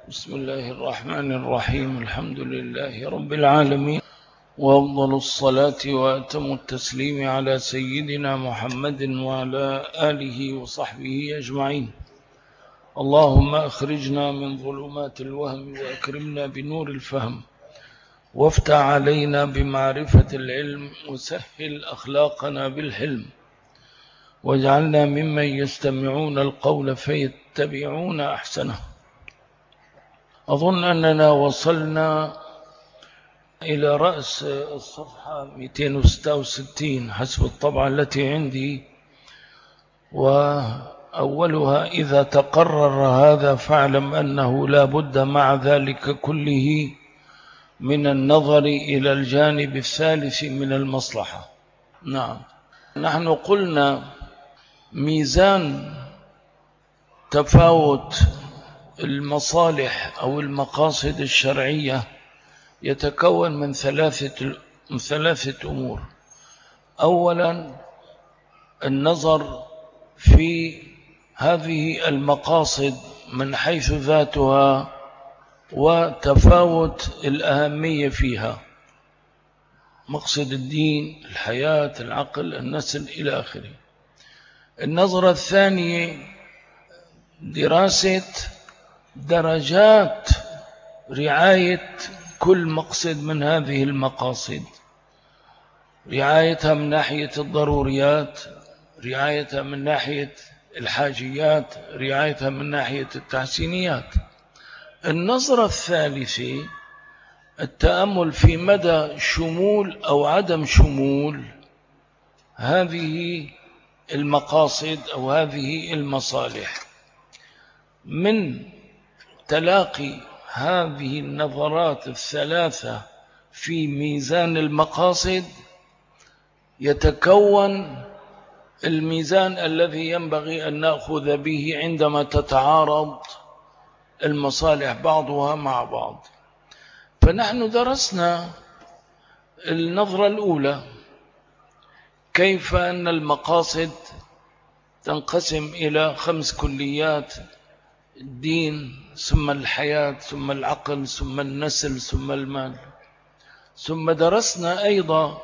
بسم الله الرحمن الرحيم. الحمد لله رب العالمين، وأفضل الصلاة وأتم التسليم على سيدنا محمد وعلى آله وصحبه أجمعين. اللهم أخرجنا من ظلمات الوهم وأكرمنا بنور الفهم، وافتح علينا بمعرفة العلم، وسهل أخلاقنا بالحلم، واجعلنا ممن يستمعون القول فيتبعون أحسنه. أظن أننا وصلنا إلى رأس الصفحة 266 حسب الطبعة التي عندي، وأولها: إذا تقرر هذا فاعلم أنه لا بد مع ذلك كله من النظر إلى الجانب الثالث من المصلحة. نعم، نحن قلنا ميزان تفاوت المصالح أو المقاصد الشرعية يتكون من ثلاثة أمور. أولا، النظر في هذه المقاصد من حيث ذاتها وتفاوت الأهمية فيها: مقصد الدين، الحياة، العقل، النسل إلى آخره. النظرة الثانية دراسة درجات رعاية كل مقصد من هذه المقاصد، رعايتها من ناحية الضروريات، رعايتها من ناحية الحاجيات، رعايتها من ناحية التحسينيات. النظرة الثالثة التأمل في مدى شمول أو عدم شمول هذه المقاصد أو هذه المصالح. من تلاقي هذه النظرات الثلاثة في ميزان المقاصد يتكون الميزان الذي ينبغي أن نأخذ به عندما تتعارض المصالح بعضها مع بعض. فنحن درسنا النظرة الأولى، كيف أن المقاصد تنقسم إلى 5 كليات: الدين، ثم الحياة، ثم العقل، ثم النسل، ثم المال. ثم درسنا أيضا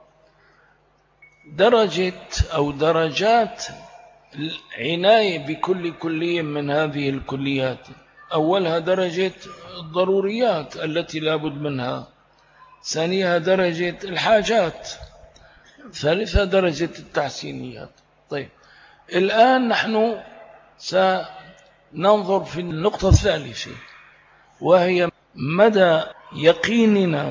درجة أو درجات العناية بكل كلية من هذه الكليات. أولها درجة الضروريات التي لا بد منها، ثانيها درجة الحاجات، ثالثها درجة التحسينيات. طيب، الآن نحن سننظر في النقطة الثالثة، وهي مدى يقيننا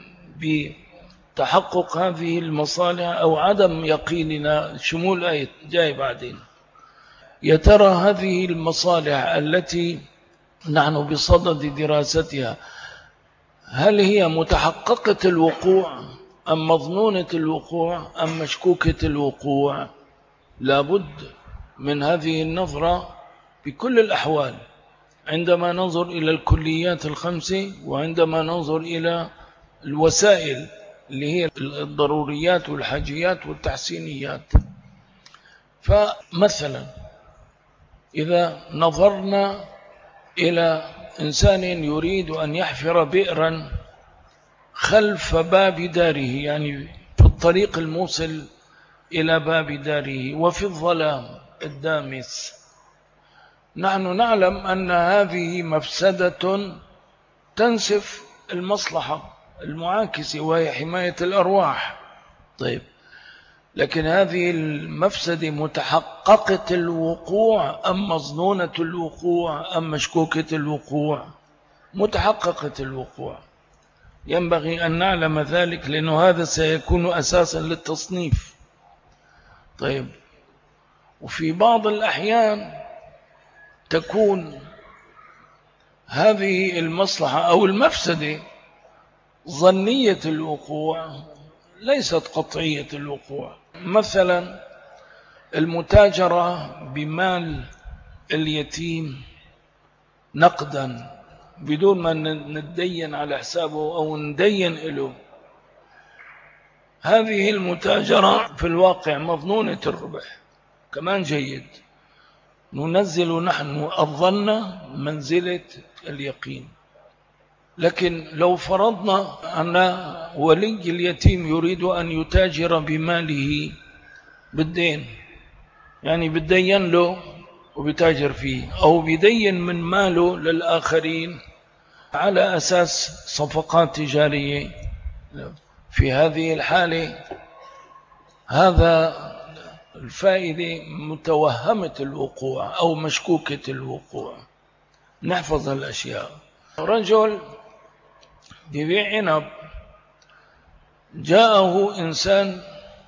بتحقق هذه المصالح أو عدم يقيننا. شمول آية جاي بعدين. يا ترى هذه المصالح التي نحن بصدد دراستها هل هي متحققة الوقوع أم مظنونة الوقوع أم مشكوكة الوقوع؟ لابد من هذه النظرة بكل الأحوال عندما ننظر إلى الكليات 5، وعندما ننظر إلى الوسائل اللي هي الضروريات والحاجيات والتحسينيات. فمثلا إذا نظرنا إلى إنسان يريد أن يحفر بئرا خلف باب داره، يعني في الطريق الموصل إلى باب داره وفي الظلام الدامس، نحن نعلم أن هذه مفسدة تنسف المصلحة المعاكسة وهي حماية الأرواح. طيب، لكن هذه المفسدة متحققة الوقوع أم مظنونة الوقوع أم مشكوكة الوقوع؟ متحققة الوقوع. ينبغي أن نعلم ذلك، لأنه هذا سيكون أساسا للتصنيف. طيب، وفي بعض الأحيان تكون هذه المصلحة أو المفسدة ظنية الوقوع ليست قطعية الوقوع. مثلا المتاجرة بمال اليتيم نقدا بدون ما ندين على حسابه أو ندين له، هذه المتاجرة في الواقع مظنونة الربح. كمان جيد، ننزل نحن الظن منزلة اليقين. لكن لو فرضنا أن ولي اليتيم يريد أن يتاجر بماله بالدين، يعني بيدين له وبيتاجر فيه، أو بيدين من ماله للآخرين على أساس صفقات تجارية، في هذه الحالة هذا الفائدة متوهمة الوقوع أو مشكوكة الوقوع. نحفظ الأشياء. رجل ببيع عنب، جاءه إنسان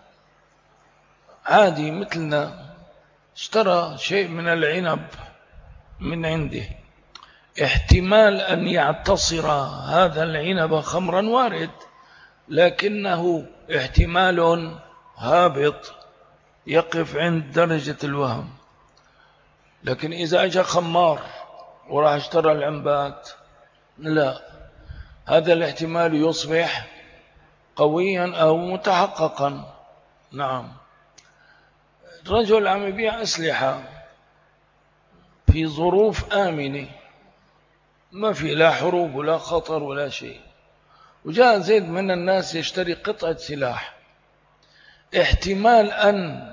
عادي مثلنا، اشترى شيء من العنب من عنده، احتمال أن يعتصر هذا العنب خمرا وارد، لكنه احتمال هابط يقف عند درجة الوهم. لكن إذا أجى خمار وراح اشترى العنبات، لا، هذا الاحتمال يصبح قويا أو متحققا. نعم. رجل عم يبيع أسلحة في ظروف آمنة، ما في لا حروب ولا خطر ولا شيء، وجاء زيد من الناس يشتري قطعة سلاح، احتمال أن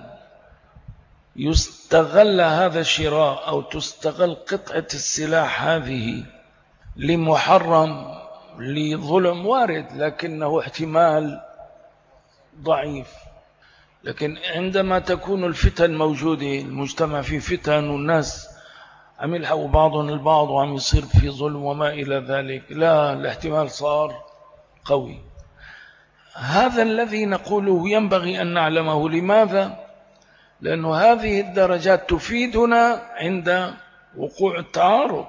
يستغل هذا الشراء أو تستغل قطعة السلاح هذه لمحرم لظلم وارد، لكنه احتمال ضعيف. لكن عندما تكون الفتن موجودة، المجتمع فيه فتن والناس عم يلحقوا بعضهم البعض وعم يصير في ظلم وما إلى ذلك، لا، الاحتمال صار قوي. هذا الذي نقوله ينبغي أن نعلمه. لماذا؟ لأن هذه الدرجات تفيدنا عند وقوع التعارض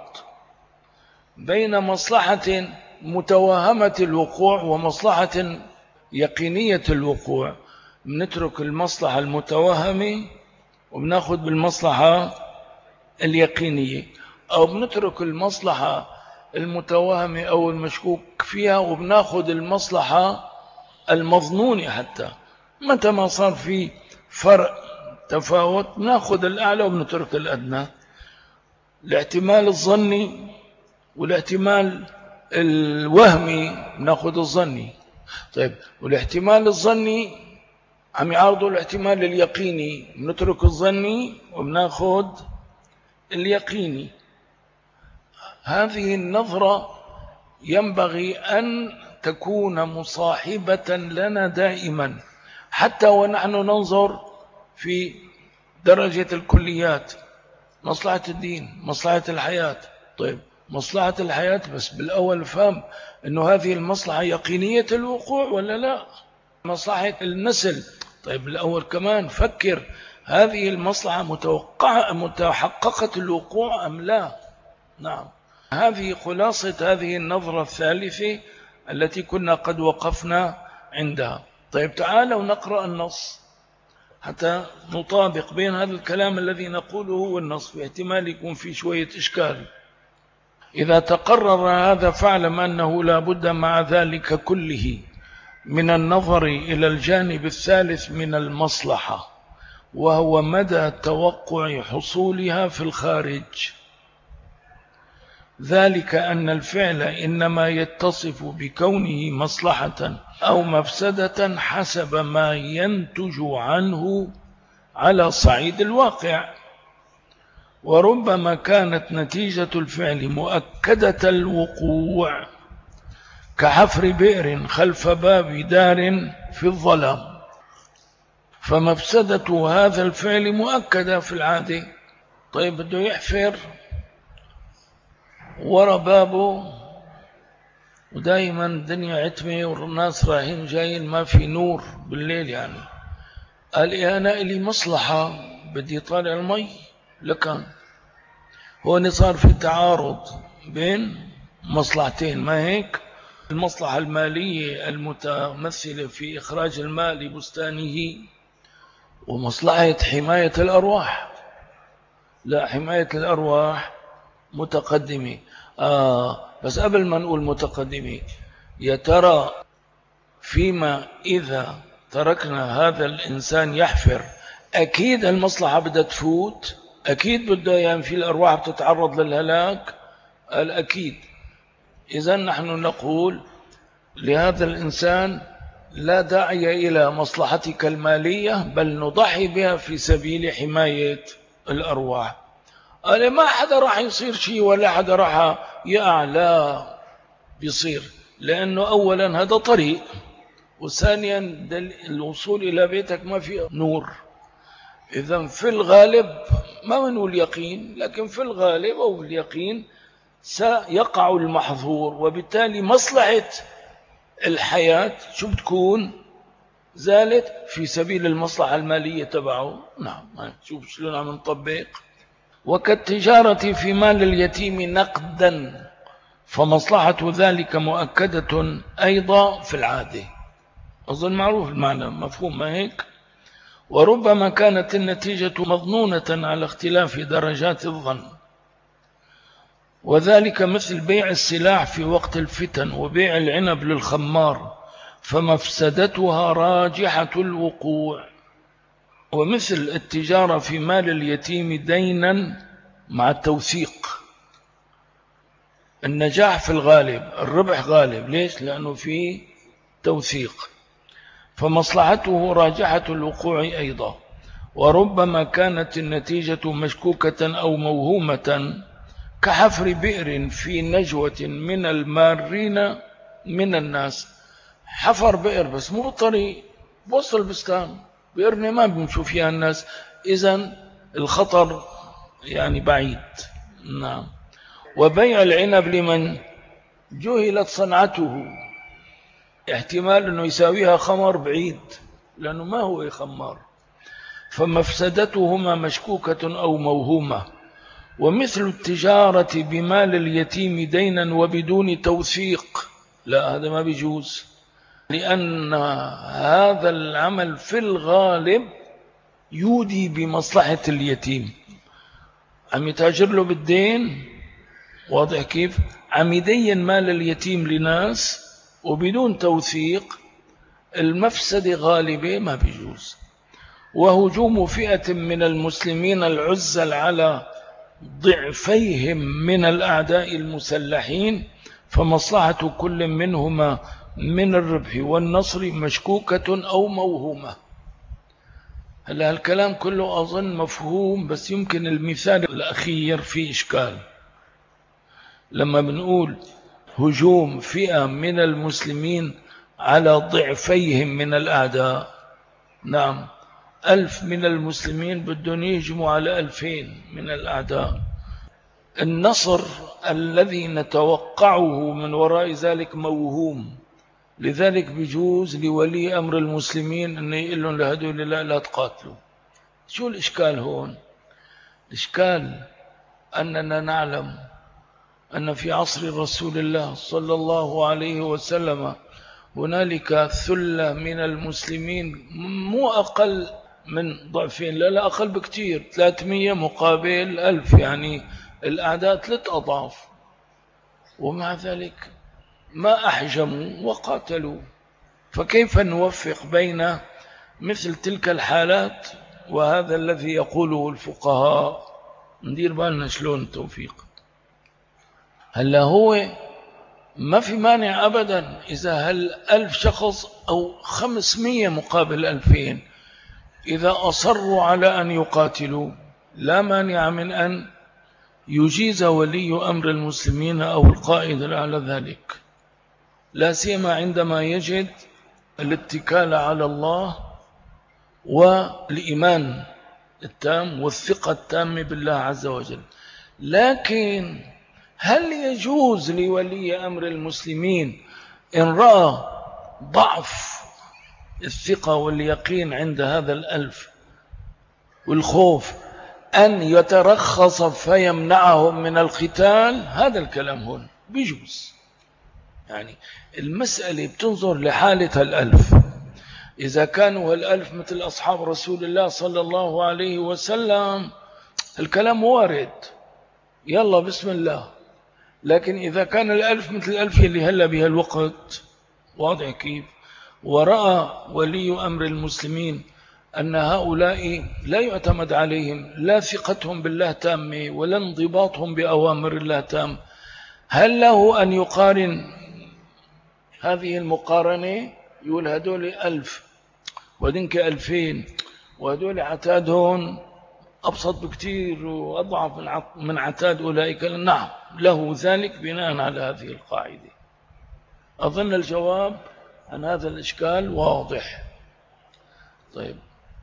بين مصلحة متوهمة الوقوع ومصلحة يقينية الوقوع. بنترك المصلحة المتوهمة وبناخذ بالمصلحة اليقينية، أو بنترك المصلحة المتوهمة أو المشكوك فيها وبناخذ المصلحة المظنونة. حتى متى ما صار في فرق تفاوت بناخذ الأعلى وبنترك الأدنى. الاحتمال الظني والاحتمال الوهمي بناخذ الظني. طيب، والاحتمال الظني عم يعارضوا الاحتمال اليقيني، بنترك الظني وبناخذ اليقيني. هذه النظرة ينبغي أن تكون مصاحبة لنا دائما، حتى ونحن ننظر في درجة الكليات، مصلحة الدين، مصلحة الحياة. طيب، مصلحة الحياة، بس بالأول فهم أنه هذه المصلحة يقينية الوقوع ولا لا؟ مصلحة النسل، طيب بالأول كمان فكر، هذه المصلحة متحققة الوقوع أم لا؟ نعم. هذه خلاصة هذه النظرة الثالثة التي كنا قد وقفنا عندها. طيب، تعالوا نقرأ النص حتى نطابق بين هذا الكلام الذي نقوله والنص، في احتمال يكون في شوية إشكال. إذا تقرر هذا فاعلم أنه لا بد مع ذلك كله من النظر إلى الجانب الثالث من المصلحة، وهو مدى توقع حصولها في الخارج. ذلك أن الفعل إنما يتصف بكونه مصلحة أو مفسدة حسب ما ينتج عنه على صعيد الواقع، وربما كانت نتيجة الفعل مؤكدة الوقوع، كحفر بئر خلف باب دار في الظلام، فمفسدة هذا الفعل مؤكدة في العادة. طيب، بده يحفر ورا بابه ودائما الدنيا عتمة والناس رايحين جايين، ما في نور بالليل، يعني قال إيه، أنا إلي مصلحة بدي طالع المي. لكن هون صار في تعارض بين مصلحتين، ما هيك؟ المصلحة المالية المتمثلة في إخراج المال لبستانه، ومصلحة حماية الأرواح. لا، حماية الأرواح متقدمة. بس قبل ما نقول متقدمة، يا ترى فيما إذا تركنا هذا الإنسان يحفر، أكيد المصلحة بدها تفوت أكيد بده ينفي الأرواح بتتعرض للهلاك، الأكيد. إذن نحن نقول لهذا الإنسان لا داعي إلى مصلحتك المالية، بل نضحي بها في سبيل حماية الأرواح. قال ما حدا راح يصير شيء ولا حدا راح يقع، لا بيصير، لأنه أولا هذا طريق، وثانيا الوصول إلى بيتك ما فيه نور. إذن في الغالب ما منه اليقين، لكن في الغالب أو اليقين سيقع المحظور، وبالتالي مصلحة الحياة شو بتكون؟ زالت في سبيل المصلحة المالية تبعه. نعم، شوف شلون عم نطبق. وكالتجارة في مال اليتيم نقدا، فمصلحة ذلك مؤكدة أيضا في العادة. أظن معروف المعنى، مفهوم ما هيك؟ وربما كانت النتيجة مظنونة على اختلاف درجات الظن، وذلك مثل بيع السلاح في وقت الفتن وبيع العنب للخمار، فمفسدتها راجحة الوقوع. ومثل التجارة في مال اليتيم دينا مع التوثيق، النجاح في الغالب، الربح غالب. ليش؟ لأنه فيه توثيق، فمصلحته راجحة الوقوع أيضا. وربما كانت النتيجة مشكوكة أو موهومة، كحفر بئر في نجوة من المارين من الناس. حفر بئر بس مو بالطريق، بوصل البستان، بئرنا ما بنشوف فيها الناس، إذن الخطر يعني بعيد. نعم. وبيع العنب لمن جهلت صنعته، احتمال أنه يساويها خمر بعيد، لأنه ما هو خمار، فمفسدتهما مشكوكة أو موهومة. ومثل التجارة بمال اليتيم دينا وبدون توثيق، لا هذا ما بيجوز، لأن هذا العمل في الغالب يودي بمصلحة اليتيم. عم يتاجر له بالدين، واضح كيف؟ عم يدين مال اليتيم لناس وبدون توثيق، المفسدة غالبة، ما بيجوز. وهجوم فئة من المسلمين العزل على ضعفيهم من الأعداء المسلحين، فمصلحة كل منهما من الربح والنصر مشكوكة أو موهومة. هلا الكلام كله أظن مفهوم، بس يمكن المثال الأخير فيه إشكال. لما بنقول هجوم فئة من المسلمين على ضعفيهم من الأعداء، نعم، 1000 من المسلمين بدهم يهجموا على 2000 من الأعداء. النصر الذي نتوقعه من وراء ذلك موهوم، لذلك بيجوز لولي أمر المسلمين أن يقول لهم لهدول لا تقاتلوا. شو الإشكال هون؟ الإشكال أننا نعلم أن في عصر رسول الله صلى الله عليه وسلم هنالك ثلة من المسلمين مو أقل من ضعفين، لا أقل بكتير، 300 مقابل 1000، يعني الأعداء 3 أضعاف، ومع ذلك ما أحجموا وقاتلوا. فكيف نوفق بين مثل تلك الحالات وهذا الذي يقوله الفقهاء؟ ندير بالنا شلون التوفيق. هلا هو ما في مانع أبدا إذا 1000 شخص أو 500 مقابل 2000 إذا أصروا على أن يقاتلوا، لا مانع من أن يجيز ولي أمر المسلمين أو القائد على ذلك، لا سيما عندما يجد الاتكال على الله والإيمان التام والثقة التامة بالله عز وجل. لكن هل يجوز لولي أمر المسلمين إن رأى ضعف الثقة واليقين عند هذا 1000 والخوف أن يترخص فيمنعهم من القتال؟ هذا الكلام هون بيجوز. يعني المسألة بتنظر لحالة 1000. إذا كانوا 1000 مثل أصحاب رسول الله صلى الله عليه وسلم، الكلام وارد، يلا بسم الله. لكن إذا كان 1000 مثل 1000 اللي هلا بها الوقت، واضح كيف؟ ورأى ولي أمر المسلمين أن هؤلاء لا يعتمد عليهم، لا ثقتهم بالله تامة ولا انضباطهم بأوامر الله تام. هل له أن يقارن هذه المقارنة؟ يقول هدول 1000 ودنك 2000 وهدول عتادهم أبسط بكتير وأضعف من عتاد أولئك. نعم، له ذلك بناء على هذه القاعدة. أظن الجواب عن هذا الإشكال واضح. طيب،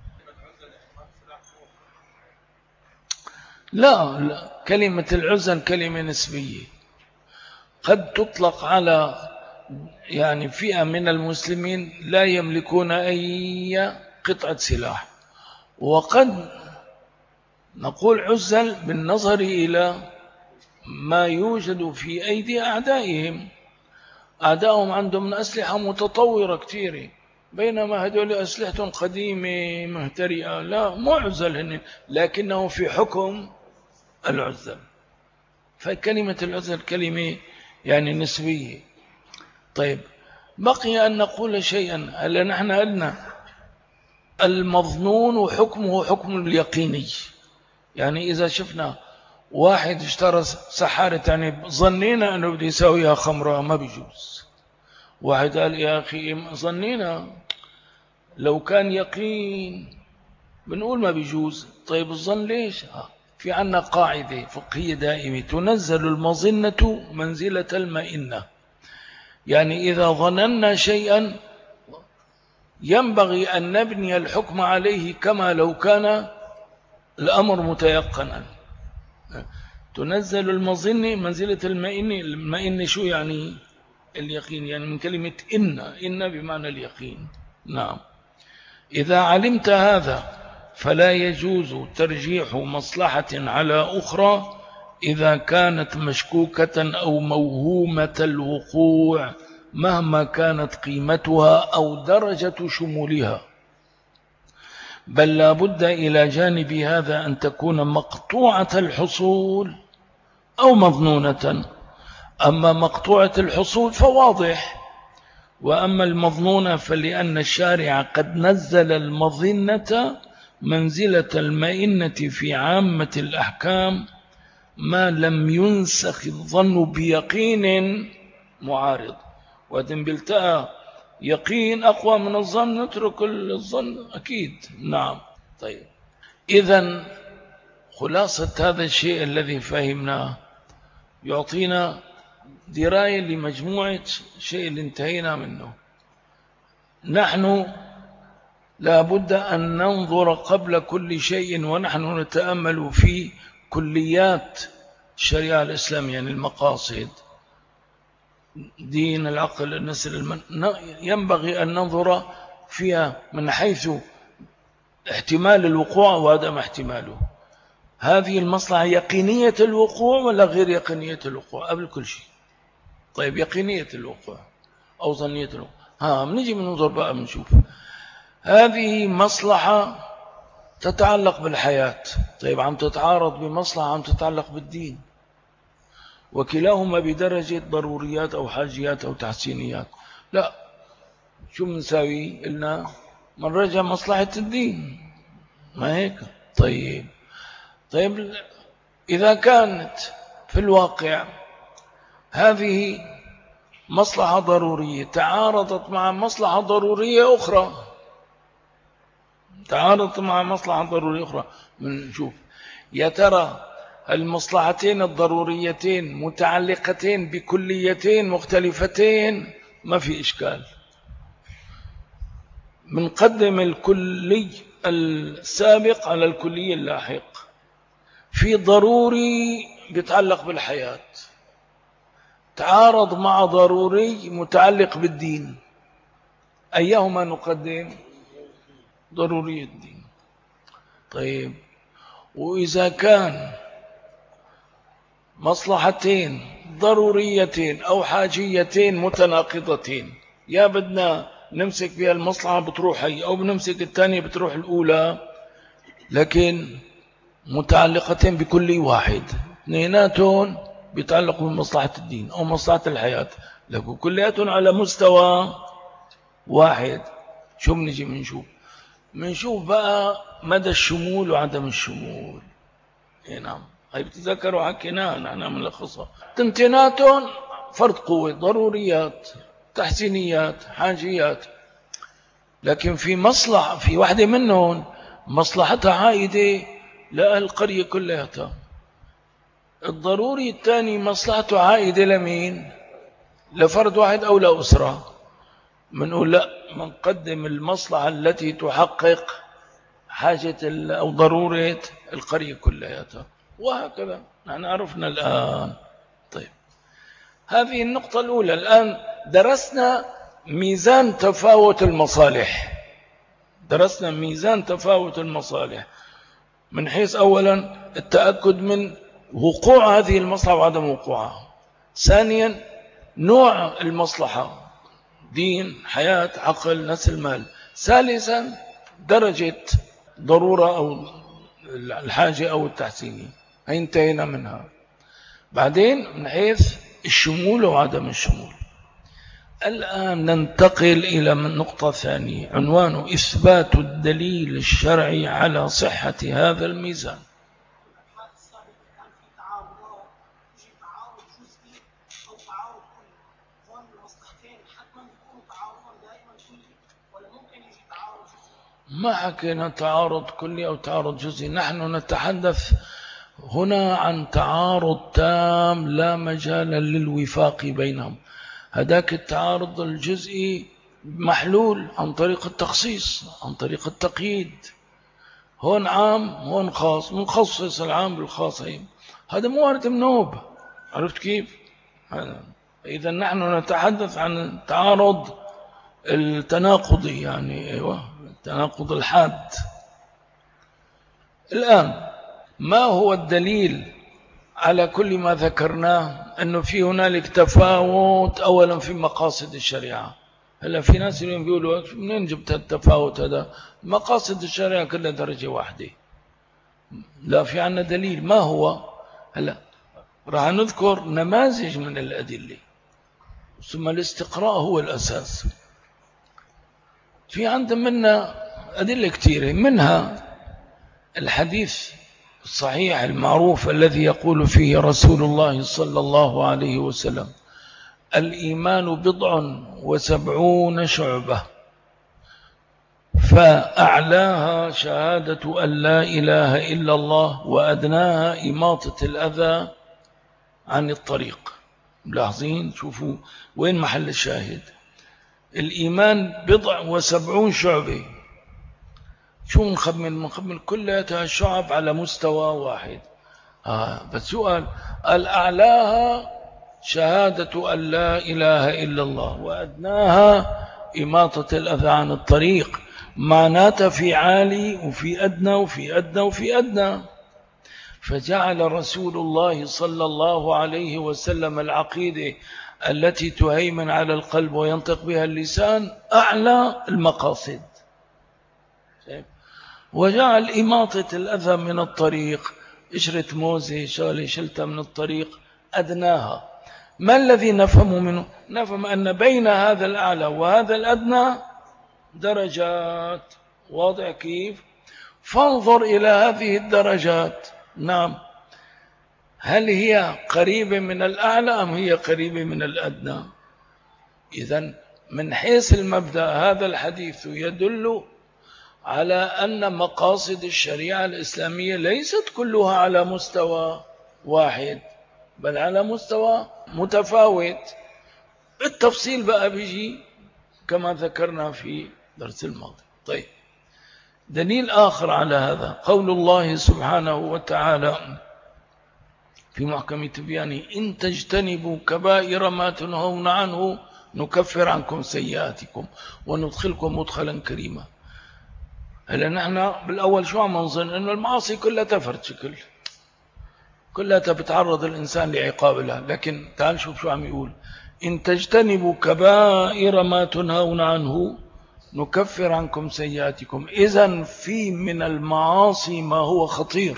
لا، كلمة العزل كلمة نسبية، قد تطلق على يعني فئة من المسلمين لا يملكون أي قطعة سلاح، وقد نقول عزل بالنظر إلى ما يوجد في أيدي أعدائهم. أعدائهم عندهم أسلحة متطورة كثيرة، بينما هذول أسلحة قديمة مهترئة، لا معزل هن، لكنه في حكم العزل. فكلمة العزل كلمة يعني نسبية. طيب، بقي أن نقول شيئا. هل نحن قلنا المظنون وحكمه حكم اليقيني؟ يعني إذا شفنا واحد اشترى سحارة يعني ظنينا أنه بده يساويها خمرة، ما بيجوز. واحد قال يا أخي ظنينا، لو كان يقين بنقول ما بيجوز. طيب الظن ليش؟ في عنا قاعدة فقهية دائمة، تنزل المظنة منزلة المئنة. يعني إذا ظننا شيئا ينبغي أن نبني الحكم عليه كما لو كان الأمر متيقنا. تنزل المظنة منزلة المئنة. المئنة شو يعني؟ اليقين، يعني من كلمة إن بمعنى اليقين. نعم، إذا علمت هذا فلا يجوز ترجيح مصلحة على أخرى إذا كانت مشكوكة أو موهومة الوقوع مهما كانت قيمتها أو درجة شمولها، بل لا بد إلى جانب هذا أن تكون مقطوعة الحصول أو مظنونة. أما مقطوعة الحصول فواضح، وأما المظنونة فلأن الشارع قد نزل المظنة منزلة المئنة في عامة الأحكام ما لم ينسخ الظن بيقين معارض. وإذن بلتقى يقين أقوى من الظن نترك الظن أكيد. نعم. طيب، إذن خلاصة هذا الشيء الذي فهمناه يعطينا دراية لمجموعة شيء اللي انتهينا منه. نحن لا بد أن ننظر قبل كل شيء ونحن نتأمل في كليات الشريعة الإسلامية، يعني المقاصد، دين، العقل، النسل، ينبغي أن ننظر فيها من حيث احتمال الوقوع وعدم احتماله. هذه المصلحة يقينية الوقوع ولا غير يقينية الوقوع قبل كل شيء؟ طيب، يقينية الوقوع أو ظنية الوقوع. بنيجي بننظر بقى بنشوف هذه مصلحة تتعلق بالحياة. طيب، عم تتعارض بمصلحة عم تتعلق بالدين، وكلاهما بدرجة ضروريات أو حاجيات أو تحسينيات. لا، شو بنساوي؟ قلنا من رجع مصلحة الدين، ما هيك؟ طيب، إذا كانت في الواقع هذه مصلحة ضرورية تعارضت مع مصلحة ضرورية أخرى، بنشوف يا ترى المصلحتين الضروريتين متعلقتين بكليتين مختلفتين، ما في إشكال. بنقدم الكلي السابق على الكلي اللاحق. في ضروري بيتعلق بالحياة تعارض مع ضروري متعلق بالدين، أيهما نقدم؟ ضروري الدين. طيب، وإذا كان مصلحتين ضروريتين أو حاجيتين متناقضتين، يا بدنا نمسك بها المصلحة بتروح هي، أو بنمسك الثانية بتروح الأولى، لكن متعلقتين بكل واحد، اثنيناتهم بيتعلقوا بمصلحة الدين أو مصلحة الحياة، لكن كلياتهم على مستوى واحد. شو بنجي بنشوف؟ بنشوف بقى مدى الشمول وعدم الشمول. نعم، هاي بتذكروا حكيناها نحن ملخصها. تنتيناتهم فرض قوة، ضروريات، تحسينيات، حاجيات، لكن في مصلحة في واحدة منهم مصلحتها عائدة لأهل القرية كلها. الضروري الثاني مصلحته عائدة لمين؟ لفرد واحد أو لأسرة. منقول لا، منقدم المصلحة التي تحقق حاجة أو ضرورة القرية كلها، وهكذا نحن عرفنا الآن. طيب، هذه النقطة الأولى. الآن درسنا ميزان تفاوت المصالح. درسنا ميزان تفاوت المصالح من حيث أولا التأكد من وقوع هذه المصلحة وعدم وقوعها. ثانيا نوع المصلحة، دين، حياة، عقل، نسل، مال. ثالثا درجة ضرورة أو الحاجة أو التحسينية، انتهينا منها. بعدين من حيث الشمول وعدم الشمول. الآن ننتقل إلى نقطة ثانية عنوانه إثبات الدليل الشرعي على صحة هذا الميزان. ما حكينا تعارض كلي أو تعارض جزئي، نحن نتحدث هنا عن تعارض تام لا مجال للوفاق بينهم. هذاك التعارض الجزئي محلول عن طريق التخصيص، عن طريق التقييد. هون عام هون خاص، نخصص العام بالخاص، هذا مو وارد منوب. عرفت كيف؟ إذا نحن نتحدث عن التعارض التناقضي، يعني أيوة التناقض الحاد. الآن ما هو الدليل على كل ما ذكرناه أنه في هنالك تفاوت أولا في مقاصد الشريعة؟ هلا في ناس اليوم بيقولوا منين جبت التفاوت هذا؟ مقاصد الشريعة كلها درجة واحدة. لا، في عنا دليل. ما هو؟ هلا راح نذكر نماذج من الأدلة، ثم الاستقراء هو الأساس. في عندنا أدلة كثيرة، منها الحديث الصحيح المعروف الذي يقول فيه رسول الله صلى الله عليه وسلم: الإيمان 70 شعبة، فأعلاها شهادة أن لا إله إلا الله، وأدناها إماطة الأذى عن الطريق. ملاحظين؟ شوفوا وين محل الشاهد. الإيمان 70 شعبة. شو نخمن كلها الشعب على مستوى واحد. بس سؤال: الأعلاها شهادة أن لا إله إلا الله، وأدناها إماطة الأذى عن الطريق. معناتها في عالي وفي أدنى وفي أدنى وفي أدنى. فجعل رسول الله صلى الله عليه وسلم العقيدة التي تهيمن على القلب وينطق بها اللسان أعلى المقاصد، وجعل إماطة الأذى من الطريق، قشرة موزة شلتها من الطريق، أدناها. ما الذي نفهم منه؟ نفهم أن بين هذا الأعلى وهذا الأدنى درجات. واضح كيف؟ فانظر إلى هذه الدرجات. نعم، هل هي قريبة من الأعلى أم هي قريبة من الأدنى؟ إذن من حيث المبدأ هذا الحديث يدل على أن مقاصد الشريعة الإسلامية ليست كلها على مستوى واحد، بل على مستوى متفاوت. التفصيل بقى بيجي كما ذكرنا في درس الماضي. طيب، دليل آخر على هذا قول الله سبحانه وتعالى في محكم تبيانه: إن تجتنبوا كبائر ما تنهون عنه نكفر عنكم سيئاتكم وندخلكم مدخلا كريما. هلا نحن بالأول شو عم نظن؟ إنه المعاصي كلها تفرد شكل، كلها بتعرض الإنسان لعقاب الله. لكن تعال شوف شو عم يقول: إن تجتنبوا كبائر ما تنهون عنه نكفر عنكم سيئاتكم. إذن في من المعاصي ما هو خطير،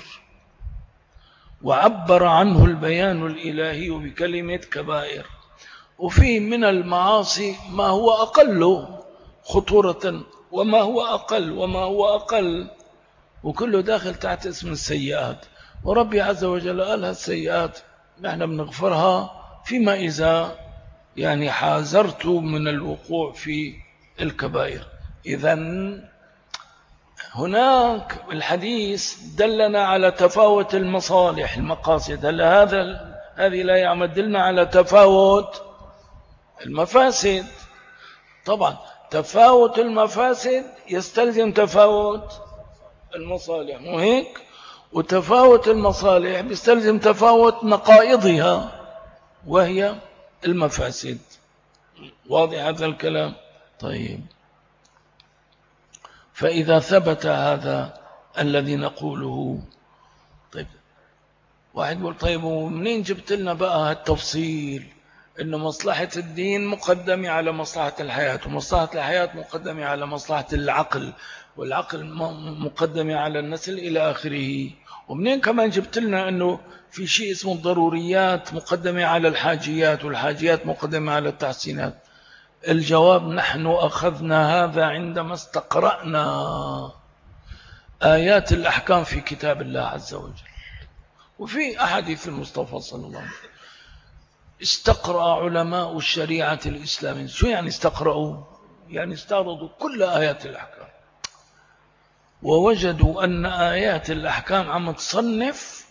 وعبر عنه البيان الإلهي بكلمة كبائر. وفي من المعاصي ما هو أقل خطورة وما هو أقل وما هو أقل، وكله داخل تحت اسم السيئات. وربي عز وجل قال السيئات نحن بنغفرها فيما إذا يعني حاذرت من الوقوع في الكبائر. إذن هناك الحديث دلنا على تفاوت المصالح المقاصد. هل هذه لا يعمدلنا على تفاوت المفاسد؟ طبعا تفاوت المفاسد يستلزم تفاوت المصالح، مو هيك؟ وتفاوت المصالح يستلزم تفاوت نقائضها وهي المفاسد. واضح هذا الكلام؟ طيب، فإذا ثبت هذا الذي نقوله، طيب واحد يقول طيب ومنين جبت لنا بقى التفصيل إن مصلحة الدين مقدمة على مصلحة الحياة، ومصلحة الحياة مقدمة على مصلحة العقل، والعقل مقدمة على النسل إلى آخره؟ ومنين كمان جبت لنا أنه في شيء اسمه الضروريات مقدمة على الحاجيات، والحاجيات مقدمة على التحسينات؟ الجواب نحن أخذنا هذا عندما استقرأنا آيات الأحكام في كتاب الله عز وجل وفي أحاديث المصطفى صلى الله عليه وسلم. استقرأ علماء الشريعة الإسلامية. شو يعني استقرأوا؟ يعني استعرضوا كل آيات الأحكام ووجدوا أن آيات الأحكام عم تصنف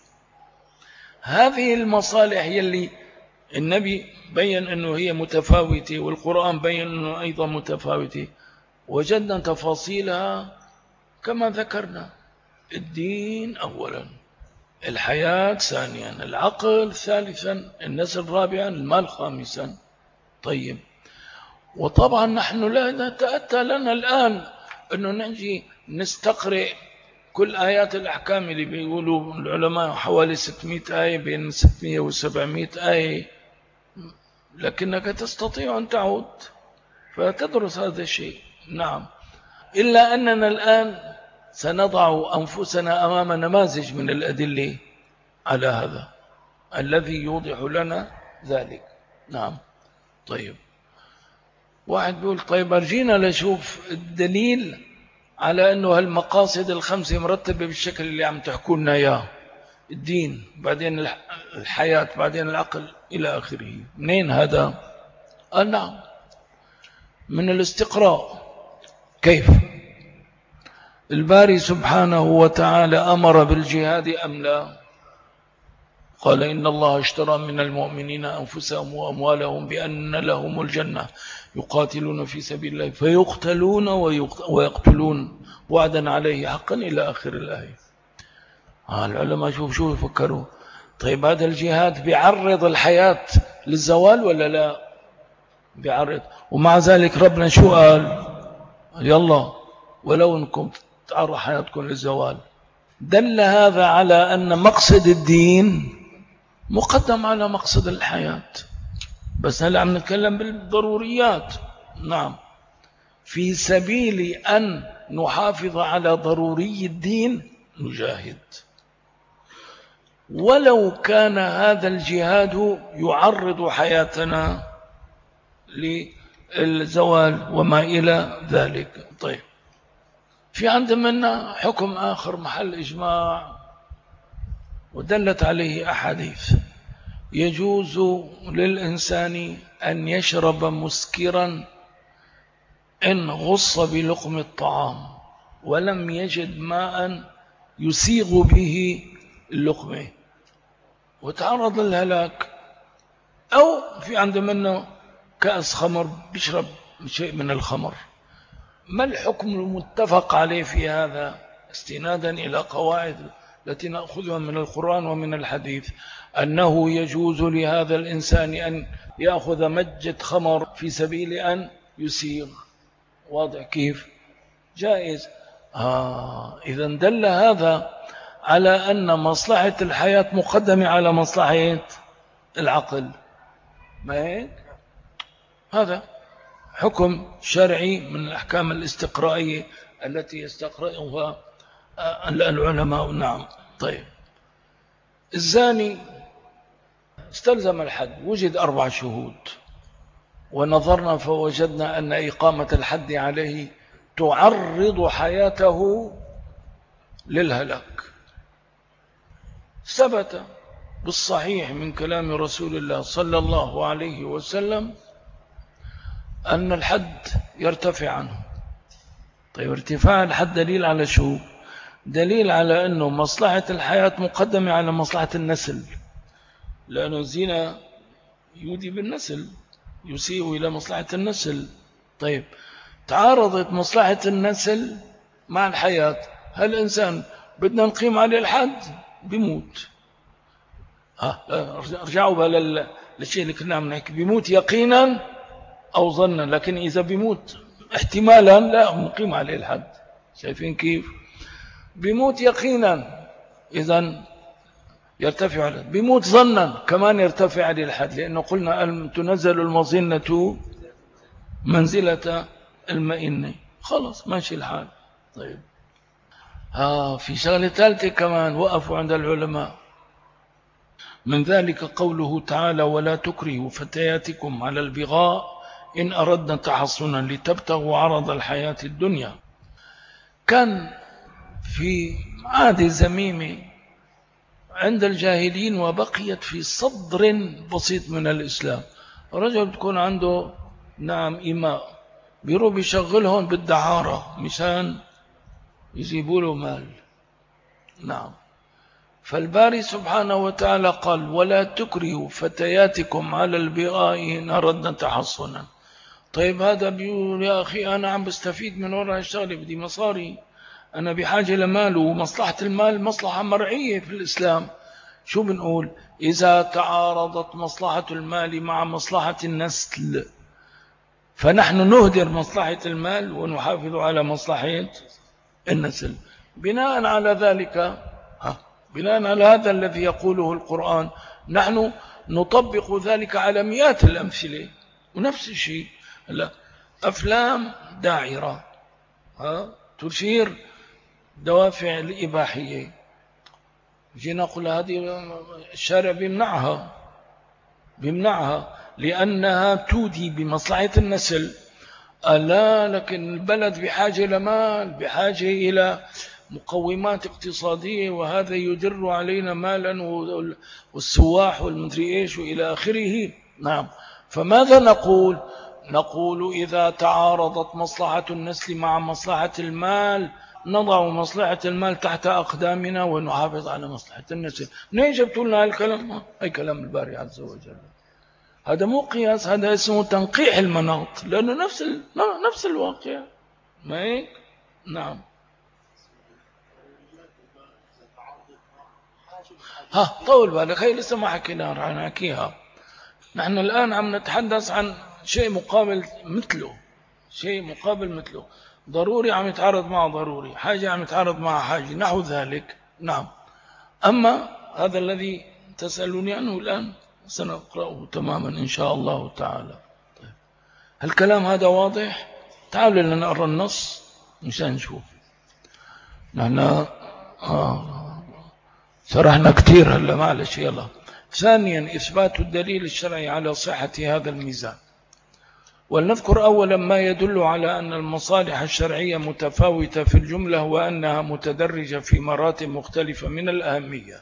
هذه المصالح يلي النبي بيّن أنه هي متفاوتة والقرآن بيّن أنه أيضا متفاوتة. وجدنا تفاصيلها كما ذكرنا: الدين أولا، الحياة ثانيا، العقل ثالثا، النسل رابعا، المال خامسا. طيب، وطبعا نحن لا نتأتى لنا الآن أنه نجي نستقرئ كل آيات الأحكام اللي بيقولوا العلماء حوالي 600 آية، بين 600 و 700 آية، لكنك تستطيع أن تعود فتدرس هذا الشيء. نعم، إلا أننا الآن سنضع أنفسنا أمام نماذج من الأدلة على هذا الذي يوضح لنا ذلك. نعم. طيب، واحد بيقول طيب أرجينا لشوف الدليل على أنه هالمقاصد الخمسة مرتبة بالشكل اللي عم تحكوا لنا إياه: الدين، بعدين الحياة، بعدين العقل، إلى آخره. منين هذا؟ نعم، من الاستقراء. كيف؟ الباري سبحانه وتعالى أمر بالجهاد أم لا؟ قال إن الله اشترى من المؤمنين أنفسهم وأموالهم بأن لهم الجنة يقاتلون في سبيل الله فيقتلون ويقتلون وعدا عليه حقا إلى آخر الآية. العلماء شو يفكروا؟ طيب هذا الجهاد بيعرض الحياة للزوال ولا لا؟ بيعرض. ومع ذلك ربنا شو قال؟ يلا ولو أنكم تعرض حياتكم للزوال. دل هذا على أن مقصد الدين مقدم على مقصد الحياة. بس هل عم نتكلم بالضروريات؟ نعم، في سبيل أن نحافظ على ضروري الدين نجاهد، ولو كان هذا الجهاد يعرض حياتنا للزوال وما إلى ذلك. طيب، في عندنا حكم آخر محل إجماع ودلت عليه أحاديث: يجوز للإنسان أن يشرب مسكرا إن غص بلقم الطعام ولم يجد ماء يسيغ به اللقمة وتعرض للهلاك، أو في عنده منه كأس خمر بيشرب شيء من الخمر. ما الحكم المتفق عليه في هذا استنادا إلى قواعد التي نأخذها من القرآن ومن الحديث؟ أنه يجوز لهذا الإنسان أن يأخذ مجة خمر في سبيل أن يسيغ. واضح كيف؟ جائز. إذن دل هذا على أن مصلحة الحياة مقدمة على مصلحة العقل. ما هيك؟ هذا حكم شرعي من الأحكام الاستقرائية التي يستقرئها العلماء. نعم. طيب، الزاني استلزم الحد، وجد 4 شهود ونظرنا فوجدنا أن إقامة الحد عليه تعرض حياته للهلاك. ثبت بالصحيح من كلام رسول الله صلى الله عليه وسلم أن الحد يرتفع عنه. طيب ارتفاع الحد دليل على شو؟ دليل على أنه مصلحة الحياة مقدمة على مصلحة النسل، لأنه الزنا يودي بالنسل، يسيء إلى مصلحة النسل. طيب تعارضت مصلحة النسل مع الحياة، هل الإنسان بدنا نقيم عليه الحد بيموت. ارجعوا بقى للشيء اللي كنا عم نحكي، بيموت يقينا أو ظنا، لكن إذا بيموت احتمالا لا نقيم عليه الحد. شايفين كيف؟ بيموت يقينا إذن يرتفع عليه، بيموت ظنا كمان يرتفع عليه الحد، لأنه قلنا تنزل المظنة منزلة المئنة. خلاص ماشي الحال. طيب في شغلة ثالثة كمان وقفوا عند العلماء، من ذلك قوله تعالى ولا تكرهوا فتياتكم على البغاء إن أردنا تحصنا لتبتغوا عرض الحياة الدنيا. كان في عادة ذميمة عند الجاهلين وبقيت في صدر بسيط من الإسلام. رجل تكون عنده إماء بيروح بيشغلهم بالدعارة مشان يجيبوا له مال. فالباري سبحانه وتعالى قال ولا تكرهوا فتياتكم على البغاء إن أردنا تحصنا. طيب هذا بيقول يا أخي أنا عم بستفيد من وراء الشغل، بدي مصاري، أنا بحاجة لمال، ومصلحة المال مصلحة مرعية في الإسلام. شو بنقول؟ إذا تعارضت مصلحة المال مع مصلحة النسل فنحن نهدر مصلحة المال ونحافظ على مصلحة النسل. بناء على ذلك، بناء على هذا الذي يقوله القرآن نحن نطبق ذلك على مئات الأمثلة. ونفس الشيء أفلام داعرة تثير دوافع الإباحية، جينا نقول هذه الشارع بيمنعها لأنها تودي بمصلحة النسل. ألا لكن البلد بحاجة لمال، بحاجة إلى مقومات اقتصادية، وهذا يدر علينا مالا والسواح والمدري إيش وإلى آخره. فماذا نقول؟ نقول إذا تعارضت مصلحة النسل مع مصلحة المال نضع مصلحة المال تحت أقدامنا ونحافظ على مصلحة النسل. نيجي جبت لنا هالكلام؟ أي كلام الباري عز وجل. هذا مو قياس، هذا اسمه تنقيح المناط، لأنه نفس الواقع. ما هيك؟ نعم. طول بالك، هي لسه ما حكينا عن نحكيها. نحن الآن عم نتحدث عن شيء مقابل مثله، ضروري عم يتعارض مع ضروري، حاجة عم يتعارض مع حاجة، نحو ذلك. نعم. أما هذا الذي تسألوني عنه الآن سنقرأه تماما إن شاء الله تعالى. طيب. الكلام هذا واضح؟ تعالوا لنا نقرأ النص مشان نشوف. نحن سرحنا كثير هلا، معلش يلا. ثانيا إثبات الدليل الشرعي على صحة هذا الميزان. ولنذكر أولا ما يدل على أن المصالح الشرعية متفاوتة في الجملة وأنها متدرجة في مراتب مختلفة من الأهمية.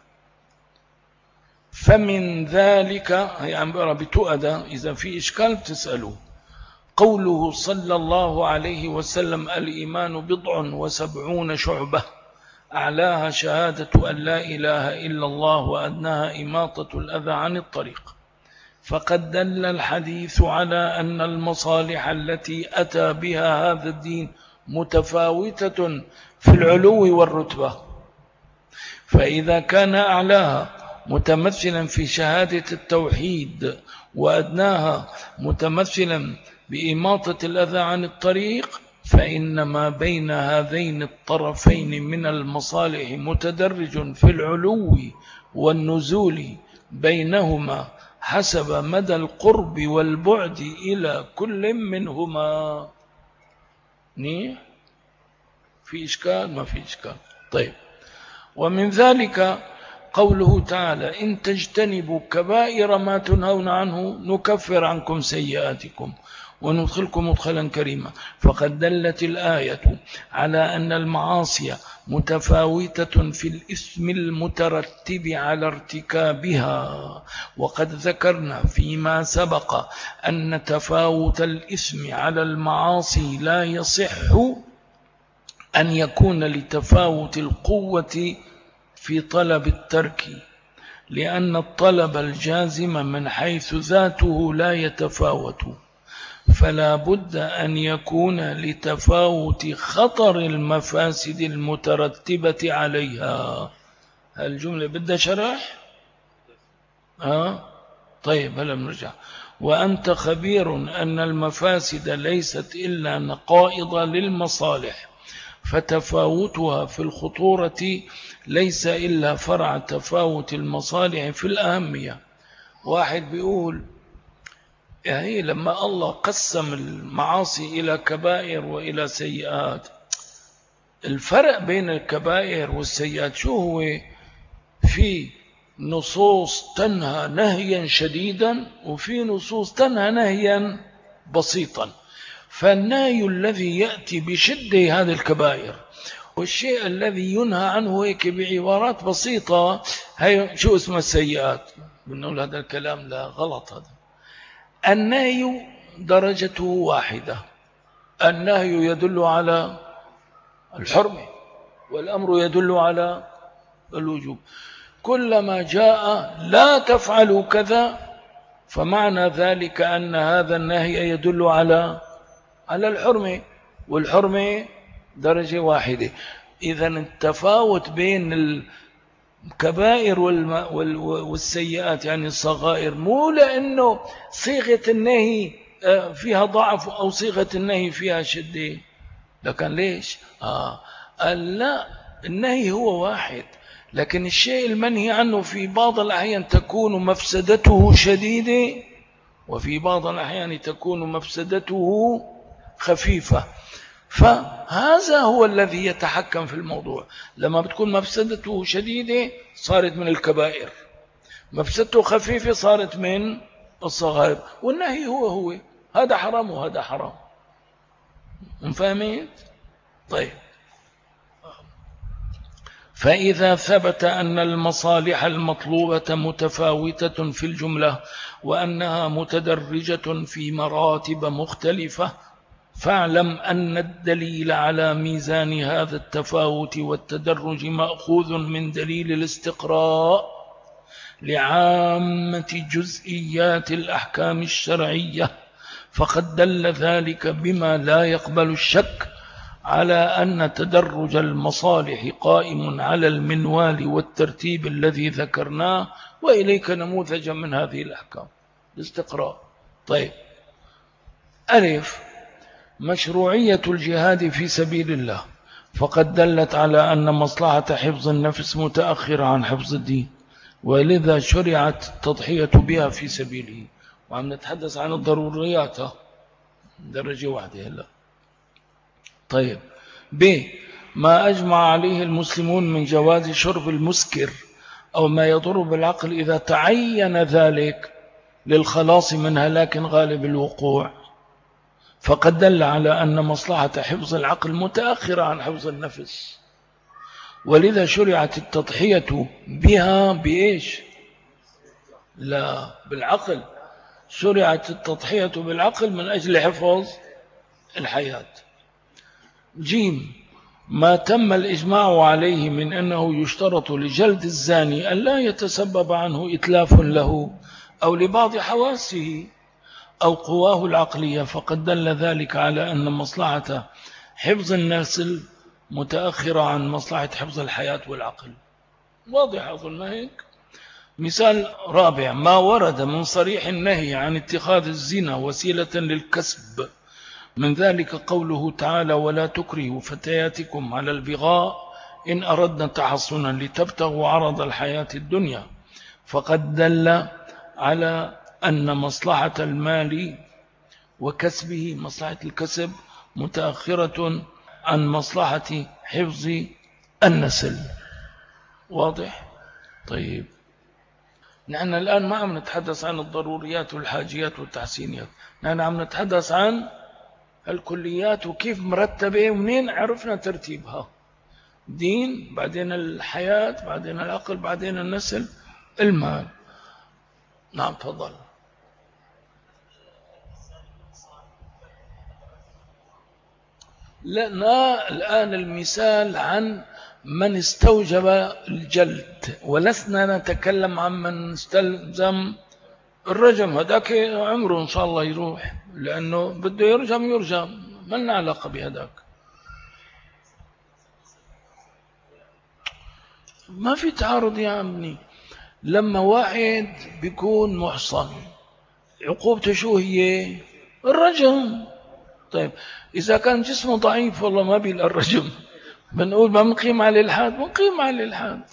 فمن ذلك هي عم بقرأ بتؤدى، إذا في إشكال بتسألوا. قوله صلى الله عليه وسلم الإيمان 70 شعبة أعلاها شهادة أن لا إله إلا الله وأدناها إماطة الأذى عن الطريق. فقد دل الحديث على أن المصالح التي أتى بها هذا الدين متفاوتة في العلو والرتبة. فإذا كان أعلاها متمثلا في شهادة التوحيد وأدناها متمثلا بإماطة الأذى عن الطريق، فإن ما بين هذين الطرفين من المصالح متدرج في العلو والنزول بينهما حسب مدى القرب والبعد إلى كل منهما. في إشكال؟ ما في إشكال. طيب. ومن ذلك قوله تعالى إن تجتنبوا كبائر ما تنهون عنه نكفر عنكم سيئاتكم وندخلكم مدخلا كريما. فقد دلت الآية على أن المعاصي متفاوتة في الإثم المترتب على ارتكابها. وقد ذكرنا فيما سبق أن تفاوت الإثم على المعاصي لا يصح أن يكون لتفاوت القوة في طلب الترك، لأن الطلب الجازم من حيث ذاته لا يتفاوت، فلا بد أن يكون لتفاوت خطر المفاسد المترتبة عليها. الجملة بدها شرح؟ طيب هلا نرجع. وأنت خبير أن المفاسد ليست إلا نقائض للمصالح، فتفاوتها في الخطورة ليس إلا فرع تفاوت المصالح في الأهمية. واحد بيقول يعني لما الله قسم المعاصي إلى كبائر وإلى سيئات، الفرق بين الكبائر والسيئات شو هو؟ في نصوص تنهى نهيا شديدا وفي نصوص تنهى نهيا بسيطا. فالنهي الذي يأتي بشدة هذه الكبائر، والشيء الذي ينهى عنه هيك بعبارات بسيطة هي شو اسمه؟ السيئات. بنقول هذا الكلام لا، غلط. هذا النهي درجته واحدة، النهي يدل على الحرمة والأمر يدل على الوجوب. كلما جاء لا تفعلوا كذا فمعنى ذلك أن هذا النهي يدل على الحرمة، والحرمة درجة واحدة. إذن التفاوت بين الكبائر والسيئات يعني الصغائر مو لأنه صيغة النهي فيها ضعف أو صيغة النهي فيها شدة، لكن ليش؟ لا، النهي هو واحد، لكن الشيء المنهي عنه في بعض الأحيان تكون مفسدته شديدة، وفي بعض الأحيان تكون مفسدته خفيفة. فهذا هو الذي يتحكم في الموضوع. لما بتكون مفسدته شديدة صارت من الكبائر، مفسدته خفيفة صارت من الصغائر. والنهي هو هذا حرام وهذا حرام. فهمت؟ طيب، فإذا ثبت أن المصالح المطلوبة متفاوتة في الجملة وأنها متدرجة في مراتب مختلفة، فاعلم أن الدليل على ميزان هذا التفاوت والتدرج مأخوذ من دليل الاستقراء لعامة جزئيات الأحكام الشرعية. فقد دل ذلك بما لا يقبل الشك على أن تدرج المصالح قائم على المنوال والترتيب الذي ذكرناه. وإليك نموذجا من هذه الأحكام الاستقراء. طيب، ألف، مشروعية الجهاد في سبيل الله، فقد دلت على أن مصلحة حفظ النفس متأخرة عن حفظ الدين، ولذا شرعت التضحية بها في سبيله. وعم نتحدث عن الضروريات درجة واحدة هلا. طيب، ب، ما أجمع عليه المسلمون من جواز شرب المسكر أو ما يضر بالعقل إذا تعين ذلك للخلاص من هلاك غالب الوقوع. فقد دل على أن مصلحة حفظ العقل متأخرة عن حفظ النفس، ولذا شرعت التضحية بها بإيش؟ لا، بالعقل. شرعت التضحية بالعقل من أجل حفظ الحياة. جيم، ما تم الإجماع عليه من أنه يشترط لجلد الزاني أن لا يتسبب عنه إتلاف له أو لبعض حواسه أو قواه العقلية، فقد دل ذلك على أن مصلحة حفظ النسل متأخرة عن مصلحة حفظ الحياة والعقل. واضح أظن هيك؟ مثال رابع، ما ورد من صريح النهي عن اتخاذ الزنا وسيلة للكسب، من ذلك قوله تعالى ولا تكرهوا فتياتكم على البغاء إن أردنا تحصنا لتبتغوا عرض الحياة الدنيا. فقد دل على أن مصلحة المال وكسبه، مصلحة الكسب متأخرة عن مصلحة حفظ النسل. واضح؟ طيب نحن الآن ما عم نتحدث عن الضروريات والحاجيات والتحسينيات، نحن عم نتحدث عن الكليات وكيف مرتبة ومنين عرفنا ترتيبها. دين، بعدين الحياة، بعدين العقل، بعدين النسل، المال. نعم تفضل. لنا الآن المثال عن من استوجب الجلد، ولسنا نتكلم عن من استلزم الرجم. هذاك عمره إن شاء الله يروح، لأنه بده يرجم، ما لنا علاقة بهذاك. ما في تعارض يا عمي. لما واحد بيكون محصن عقوبته شو هي؟ الرجم. طيب إذا كان جسمه ضعيف والله ما بيلقى الرجم، بنقول ما بنقيم عليه الحد، بنقيم عليه الحد.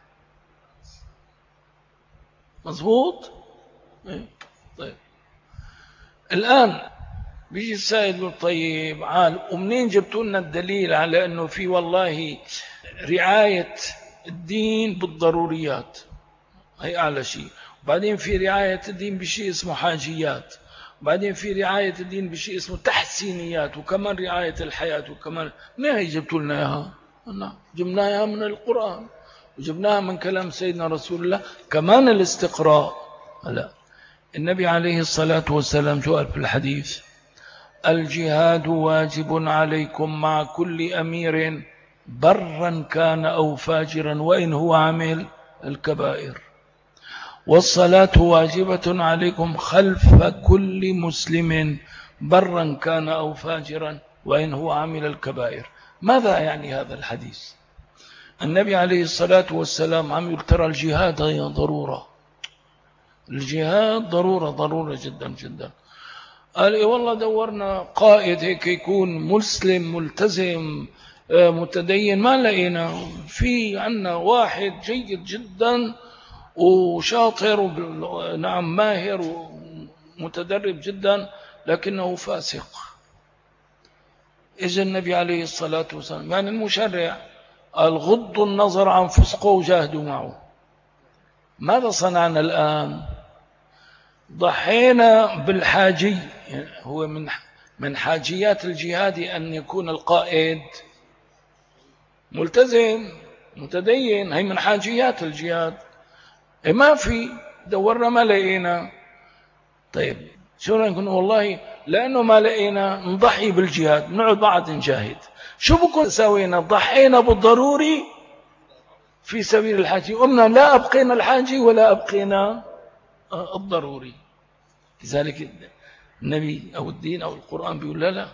مظبوط. طيب الآن بيجي السائل يقول طيب عال، ومنين جبتوا لنا الدليل على أنه في والله رعاية الدين بالضروريات؟ هي أعلى شيء. وبعدين في رعاية الدين بشيء اسمه حاجيات، وبعدين في رعاية الدين بشيء اسمه تحسينيات، وكمان رعاية الحياة، وكمان ما هي جبتوا لنا إياها؟ جبناها إياها من القرآن، وجبناها من كلام سيدنا رسول الله، كمان الاستقراء. لا، النبي عليه الصلاة والسلام سؤال في الحديث: الجهاد واجب عليكم مع كل أمير برا كان أو فاجرا وإن هو عمل الكبائر، والصلاة واجبة عليكم خلف كل مسلم برا كان أو فاجرا وإن هو عمل الكبائر. ماذا يعني هذا الحديث؟ النبي عليه الصلاة والسلام عم يقول ترى الجهاد هي ضرورة، الجهاد ضرورة جدا جدا. قال إيه والله دورنا قائد هيك يكون مسلم ملتزم متدين، ما لقينا. في عنا واحد جيد جدا وشاطر نعم ماهر ومتدرب جدا لكنه فاسق. إذا النبي عليه الصلاة والسلام يعني المشرع قال غضوا النظر عن فسقه وجاهدوا معه. ماذا صنعنا الآن؟ ضحينا بالحاجي. هو من حاجيات الجهاد أن يكون القائد ملتزم متدين، هي من حاجيات الجهاد. ما في، دورنا ما لقينا. طيب شو نقول؟ والله لأنه ما لقينا نضحي بالجهاد، نقعد بعد نجاهد. شو بكون سوينا؟ ضحينا بالضروري في سبيل الحاجي، قمنا لا أبقينا الحاجي ولا أبقينا الضروري. لذلك النبي أو الدين أو القرآن بيقول لا،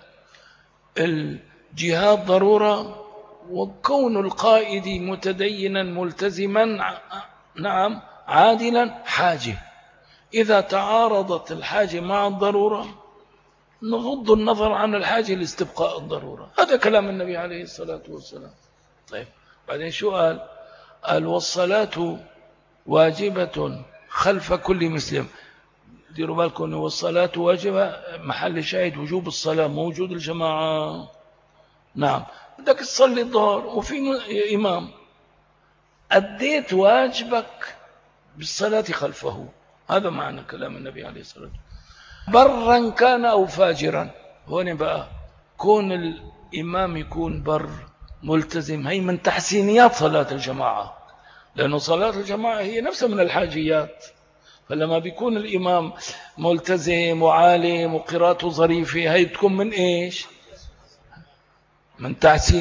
الجهاد ضرورة، وكون القائد متدينا ملتزما نعم عادلا حاجة. إذا تعارضت الحاجة مع الضرورة نغض النظر عن الحاجة لاستبقاء الضرورة. هذا كلام النبي عليه الصلاة والسلام. طيب بعدين شو قال؟ قال والصلاة واجبة خلف كل مسلم. ديروا بالكم، والصلاة واجبة، محل شاهد وجوب الصلاة، موجود الجماعة. نعم بدك تصلي الظهر وفي إمام، أديت واجبك بالصلاة خلفه. هذا معنى كلام النبي عليه الصلاة والسلام. برا كان أو فاجرا، هون بقى كون الإمام يكون بر ملتزم، هي من تحسينيات صلاة الجماعة، لأنه صلاة الجماعة هي نفسها من الحاجيات. فلما بيكون الإمام ملتزم وعالم وقراءته ظريفة، هي تكون من إيش؟ من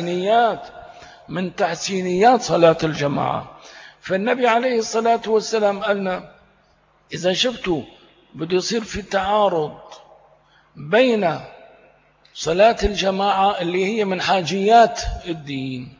تحسينيات صلاة الجماعة. فالنبي عليه الصلاة والسلام قالنا إذا شفتوا بده يصير في تعارض بين صلاة الجماعة اللي هي من حاجيات الدين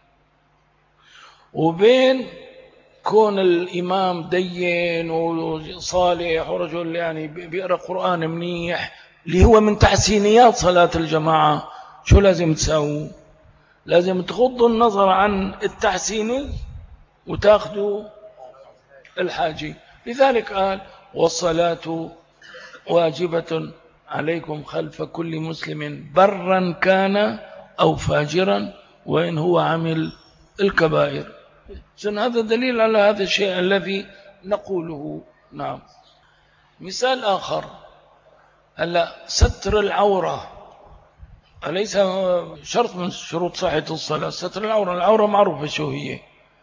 وبين كون الإمام دين وصالح ورجل يعني بيقرأ قرآن منيح اللي هو من تحسينيات صلاة الجماعة، شو لازم تسووا؟ لازم تغضوا النظر عن التحسيني وتاخذوا الحاجي. لذلك قال والصلاة واجبة عليكم خلف كل مسلم برا كان أو فاجرا وإن هو عمل الكبائر. إذن هذا دليل على هذا الشيء الذي نقوله. نعم. مثال آخر، هلا ستر العورة أليس شرط من شروط صحة الصلاة؟ ستر العورة معروفة شو هي.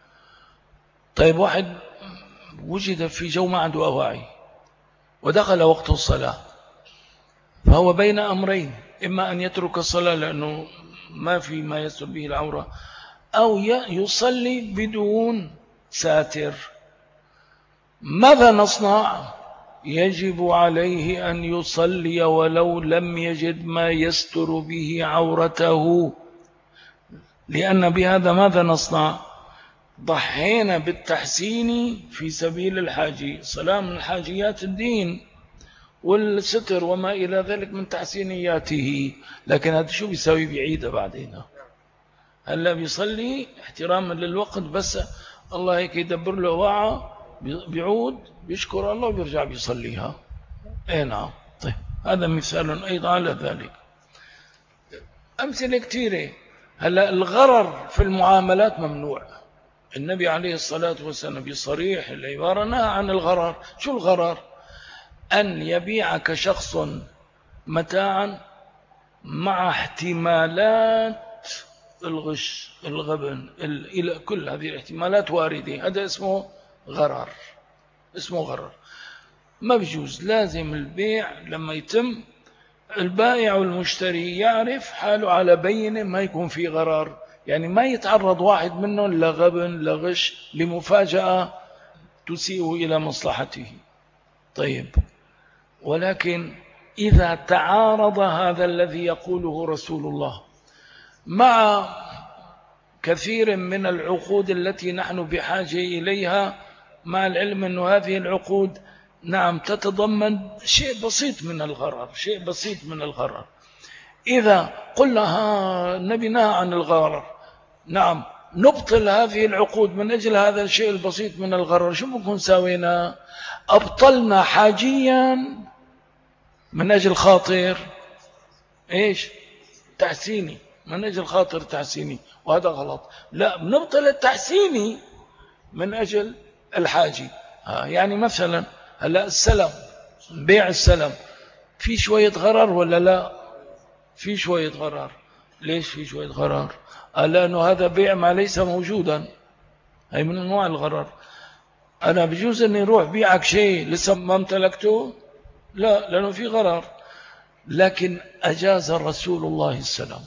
طيب واحد وجد في جو ما عنده أواعي ودخل وقت الصلاة، فهو بين أمرين، إما أن يترك الصلاة لأنه ما في ما يستر به العورة، أو يصلي بدون ساتر. ماذا نصنع؟ يجب عليه أن يصلي ولو لم يجد ما يستر به عورته، لأن بهذا ماذا نصنع؟ ضحينا بالتحسين في سبيل الحاجي. صلاة من حاجيات الدين، والستر وما إلى ذلك من تحسينياته، لكن هذا شو بيساوي؟ بعيدة بعدين. هلا بيصلي احتراما للوقت، بس الله هيك يدبر له وعى، بيعود بيشكر الله وبيرجع بيصليها. اي نعم. طيب هذا مثال أيضا على ذلك. أمثلة كثيرة. هلا الغرر في المعاملات ممنوع. النبي عليه الصلاة والسلام بصريح العبارة نهى عن الغرر. شو الغرر؟ أن يبيعك شخص متاعا مع احتمالات الغش، الغبن، كل هذه الاحتمالات واردة. هذا اسمه غرر. اسمه غرر. ما بيجوز. لازم البيع لما يتم البائع والمشتري يعرف حاله على بينه، ما يكون في غرر، يعني ما يتعرض واحد منهم لغبن، لغش، لمفاجأة تسيء إلى مصلحته. طيب، ولكن إذا تعارض هذا الذي يقوله رسول الله مع كثير من العقود التي نحن بحاجة إليها، مع العلم أن هذه العقود نعم تتضمن شيء بسيط من الغرر، شيء بسيط من الغرر. إذا قلنا النبي نهى عن الغرر، نعم، نبطل هذه العقود من أجل هذا الشيء البسيط من الغرر، شو بنكون ساوينا؟ أبطلنا حاجيا من أجل خاطر إيش؟ تحسيني، من أجل خاطر تحسيني، وهذا غلط. لا، بنبطل التحسيني من أجل الحاجي. يعني مثلا هلا السلم، بيع السلم في شوية غرر ولا لا؟ في شوية غرر. ليش في شوية غرر؟ لأنه هذا بيع ما ليس موجودا، هي من أنواع الغرر. أنا بجوز أني روح بيعك شيء لسه ما امتلكته؟ لا، لأنه في غرر. لكن أجاز رسول الله السلام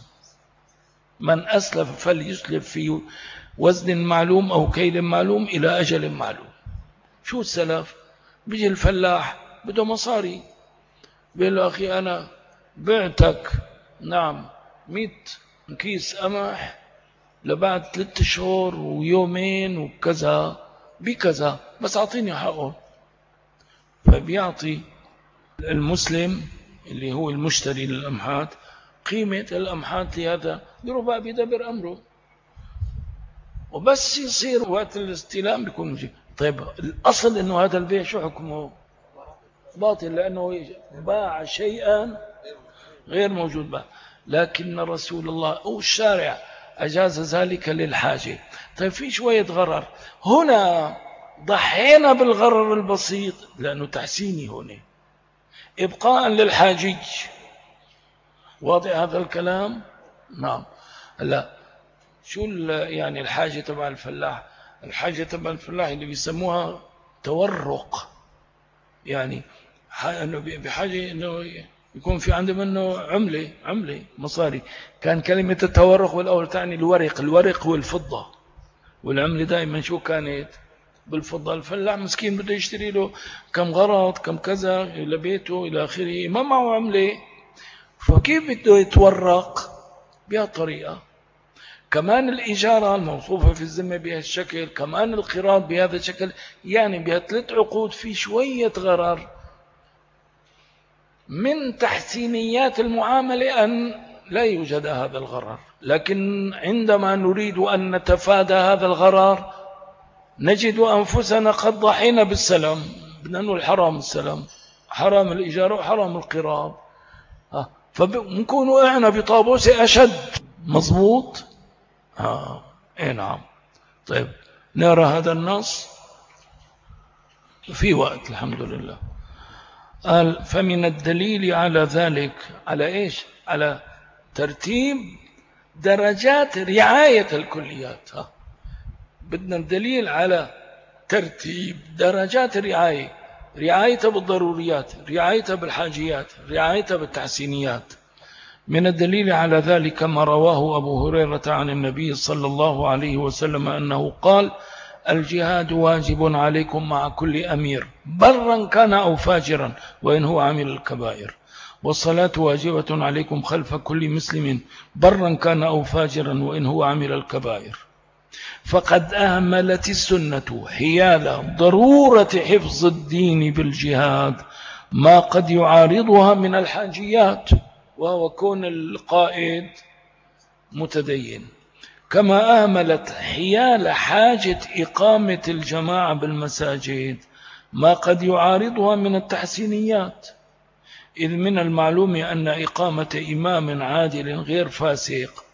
من أسلف فليسلف في وزن معلوم أو كيل معلوم إلى أجل معلوم. شو السلف؟ بيجي الفلاح بده مصاري، بيقول له أخي أنا بعتك نعم 100 كيس قمح لبعد 3 شهور ويومين وكذا بكذا، بس أعطيني حقه. فبيعطي المسلم اللي هو المشتري للأمحات قيمة الأمحات لهذا، بربع بيدبر أمره، وبس يصير وقت الاستلام بيكون مجيب. طيب الأصل أنه هذا البيع شو حكمه؟ باطل، لأنه باع شيئا غير موجود به. لكن رسول الله أو الشارع أجاز ذلك للحاجة. طيب في شوية غرر هنا، ضحينا بالغرر البسيط لأنه تحسيني هنا إبقاء للحاجج. واضح هذا الكلام؟ نعم. لا، شو يعني الحاجة تبع الفلاح؟ الحاجة تبع الفلاح اللي بيسموها تورق، يعني بحاجة أنه يكون في عنده منه عملة مصاري. كان كلمة التورق والأول تعني الورق والفضة، والعملة دائما شو كانت؟ بالفضة. الفلاح مسكين بده يشتري له كم غرض كم كذا إلى بيته إلى آخره، ما معه عملة، فكيف بده يتورق؟ بهالطريقة. كمان الإجارة الموصوفة في الذمة بهالشكل، كمان القراض بهذا الشكل، يعني بهالثلاث عقود في شوية غرر. من تحسينيات المعاملة أن لا يوجد هذا الغرر، لكن عندما نريد أن نتفادى هذا الغرر نجد أنفسنا قد ضحينا بالسلام. بدنا نقول حرام السلام، حرام الإجارة وحرام القراض، فنكون وقعنا بطابوس أشد. مضبوط؟ إيه نعم. طيب نرى هذا النص في وقت الحمد لله. قال فمن الدليل على ذلك، على إيش؟ على ترتيب درجات رعاية الكليات. بدنا الدليل على ترتيب درجات الرعاية، رعاية بالضروريات، رعاية بالحاجيات، رعاية بالتحسينيات. من الدليل على ذلك ما رواه أبو هريرة عن النبي صلى الله عليه وسلم أنه قال: الجهاد واجب عليكم مع كل أمير برا كان أو فاجرا وإن هو عمل الكبائر، والصلاة واجبة عليكم خلف كل مسلم برا كان أو فاجرا وإن هو عمل الكبائر. فقد أهملت السنة حيال ضرورة حفظ الدين بالجهاد ما قد يعارضها من الحاجيات، وهو كون القائد متدين، كما أهملت حيال حاجة إقامة الجماعة بالمساجد ما قد يعارضها من التحسينيات، إذ من المعلوم أن إقامة إمام عادل غير فاسق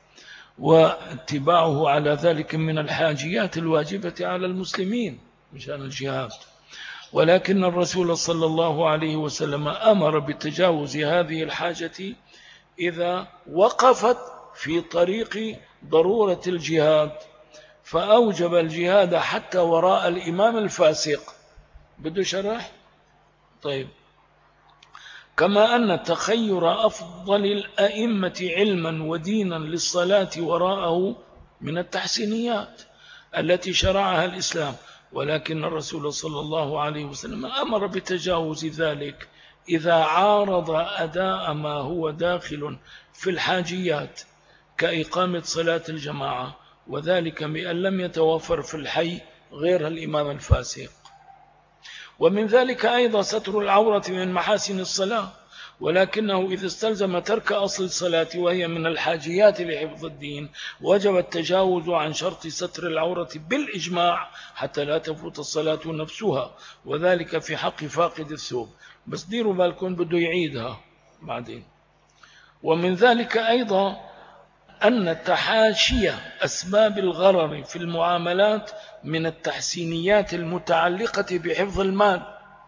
واتباعه على ذلك من الحاجيات الواجبة على المسلمين مشان الجهاد. ولكن الرسول صلى الله عليه وسلم أمر بتجاوز هذه الحاجة إذا وقفت في طريق ضرورة الجهاد، فأوجب الجهاد حتى وراء الإمام الفاسق. بده شرح؟ طيب. كما أن تخير أفضل الأئمة علما ودينا للصلاة وراءه من التحسينيات التي شرعها الإسلام، ولكن الرسول صلى الله عليه وسلم أمر بتجاوز ذلك إذا عارض أداء ما هو داخل في الحاجيات كإقامة صلاة الجماعة، وذلك بأن لم يتوفر في الحي غير الإمام الفاسق. ومن ذلك أيضا ستر العورة من محاسن الصلاة، ولكنه إذا استلزم ترك أصل الصلاة وهي من الحاجيات لحفظ الدين وجب التجاوز عن شرط ستر العورة بالإجماع حتى لا تفوت الصلاة نفسها، وذلك في حق فاقد الثوب. بس ديروا بالكم بده يعيدها بعدين. ومن ذلك أيضا أن تحاشي أسباب الغرر في المعاملات من التحسينيات المتعلقة بحفظ المال،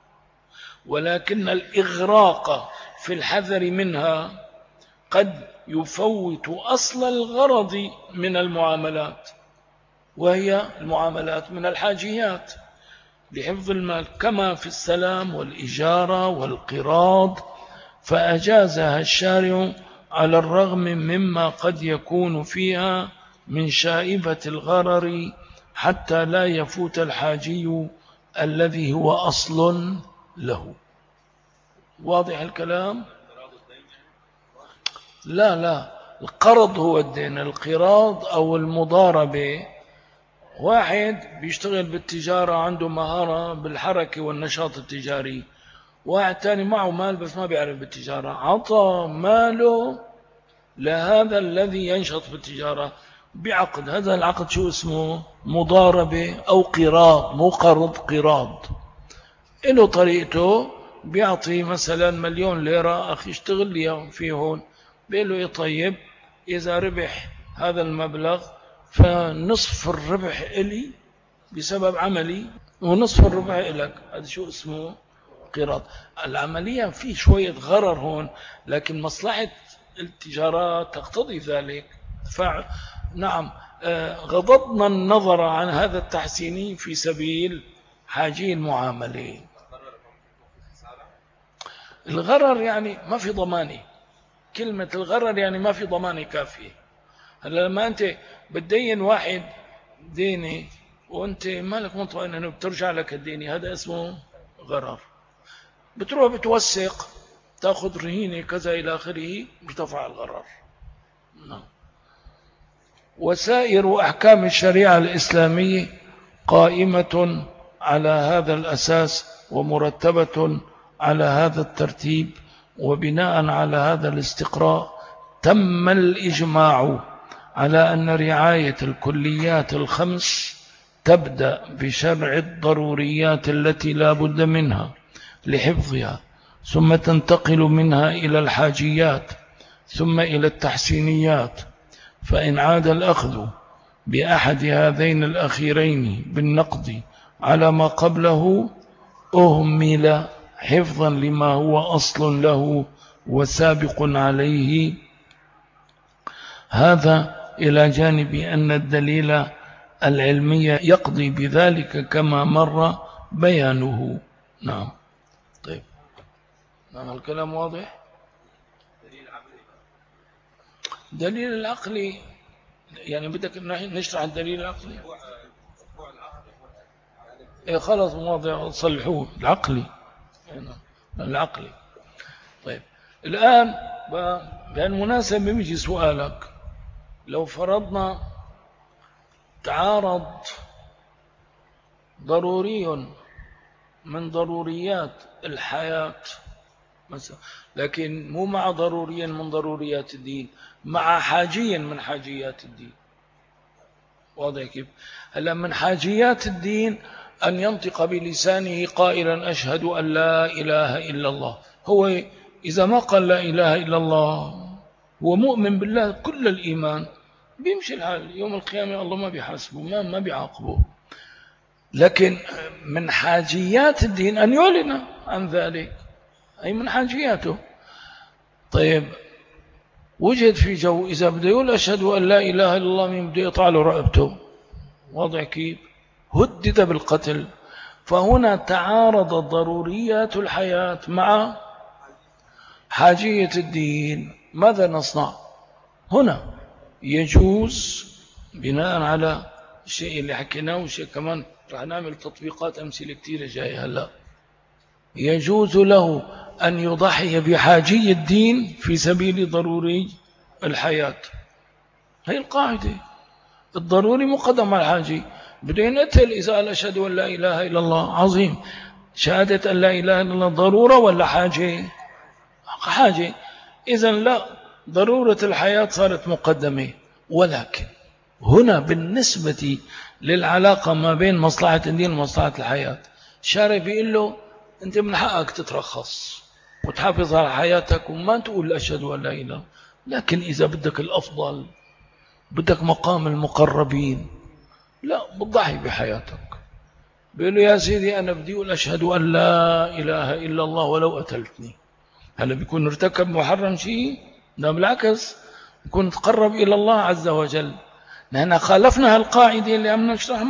ولكن الإغراق في الحذر منها قد يفوت أصل الغرض من المعاملات، وهي المعاملات من الحاجيات لحفظ المال، كما في السلام والإجارة والقراض، فأجازها الشارع على الرغم مما قد يكون فيها من شائبة الغرر حتى لا يفوت الحاجي الذي هو أصل له. واضح الكلام؟ لا، القرض هو الدين. القراض أو المضاربة، واحد بيشتغل بالتجارة عنده مهارة بالحركة والنشاط التجاري، واحد تاني معه مال بس ما بيعرف بالتجارة، عطى ماله لهذا الذي ينشط بالتجارة بعقد. هذا العقد شو اسمه؟ مضاربة أو قراض، مو قرض، قراض. له طريقته، بيعطي مثلا 1,000,000 ليرة، أخي اشتغل لي في هون، بيقول له طيب إذا ربح هذا المبلغ فنصف الربح إلي بسبب عملي ونصف الربح إلك. هذا شو اسمه؟ قراض. العملية في شوية غرر هون، لكن مصلحة التجارات تقتضي ذلك. فنعم، غضضنا النظر عن هذا التحسيني في سبيل حاجي المعاملة. الغرر يعني ما في ضمانة، كلمة الغرر يعني ما في ضمانة كافية. هلا لما أنت بتدين واحد ديني وأنت مالك مطمئن أنه بترجع لك الديني، هذا اسمه غرر. بتروح بتوثق، تأخذ رهينة كذا إلى آخره، بترفع الغرر. وسائر أحكام الشريعة الإسلامية قائمة على هذا الأساس ومرتبة على هذا الترتيب، وبناء على هذا الاستقراء تم الإجماع على أن رعاية الكليات الخمس تبدأ بشرع الضروريات التي لا بد منها لحفظها، ثم تنتقل منها إلى الحاجيات، ثم إلى التحسينيات. فإن عاد الأخذ بأحد هذين الأخيرين بالنقد على ما قبله أهمل حفظا لما هو أصل له وسابق عليه. هذا إلى جانب أن الدليل العلمي يقضي بذلك كما مر بيانه. نعم. طيب، نعم، الكلام واضح. دليل العقل يعني بدك نشرح الدليل العقلي. إيه خلاص واضح، صلحوه العقلي. العقلي. طيب الآن بهالمناسبة بيجي سؤالك، لو فرضنا تعارض ضروري من ضروريات الحياة مثلا، لكن مو مع ضروري من ضروريات الدين، مع حاجي من حاجيات الدين. واضح كيف؟ هلا من حاجيات الدين أن ينطق بلسانه قائلا أشهد أن لا إله إلا الله. هو إذا ما قال لا إله إلا الله هو مؤمن بالله كل الإيمان، بيمشي الحال، يوم القيامة الله ما بيحاسبه، ما بيعاقبه. لكن من حاجيات الدين أن يعلن عن ذلك، أي من حاجياته. طيب وجد في جو إذا بده يقول أشهد أن لا إله إلا الله، من بده يطع له رقبته. واضح كيف؟ هدد بالقتل. فهنا تعارض ضروريات الحياة مع حاجية الدين. ماذا نصنع هنا؟ يجوز بناء على الشيء اللي حكيناه وشيء كمان رح نعمل تطبيقات أمثلة كتيرة جاية هلا، يجوز له أن يضحي بحاجي الدين في سبيل ضروري الحياة. هي القاعدة، الضروري مقدم على الحاجي. بده ينقتل إذا قال أشهد أن لا إله إلا الله. عظيم. شهادة أن لا إله إلا الله ضرورة ولا حاجة؟ حاجة. إذن لا، ضرورة الحياة صارت مقدمة. ولكن هنا بالنسبة للعلاقة ما بين مصلحة الدين ومصلحة الحياة، الشارع بيقول له أنت من حقك تترخص وتحافظ على حياتك وما تقول أشهد أن لا إله، لكن إذا بدك الأفضل، بدك مقام المقربين، لا، بتضحي بحياتك. بيقول له يا سيدي أنا بدي أقول أشهد أن لا إله إلا الله ولو قتلتني. هل بيكون ارتكب محرم شيء؟ لا، بالعكس، يكون تقرب إلى الله عز وجل. نحن خالفنا القاعدة اللي عم نشرحها،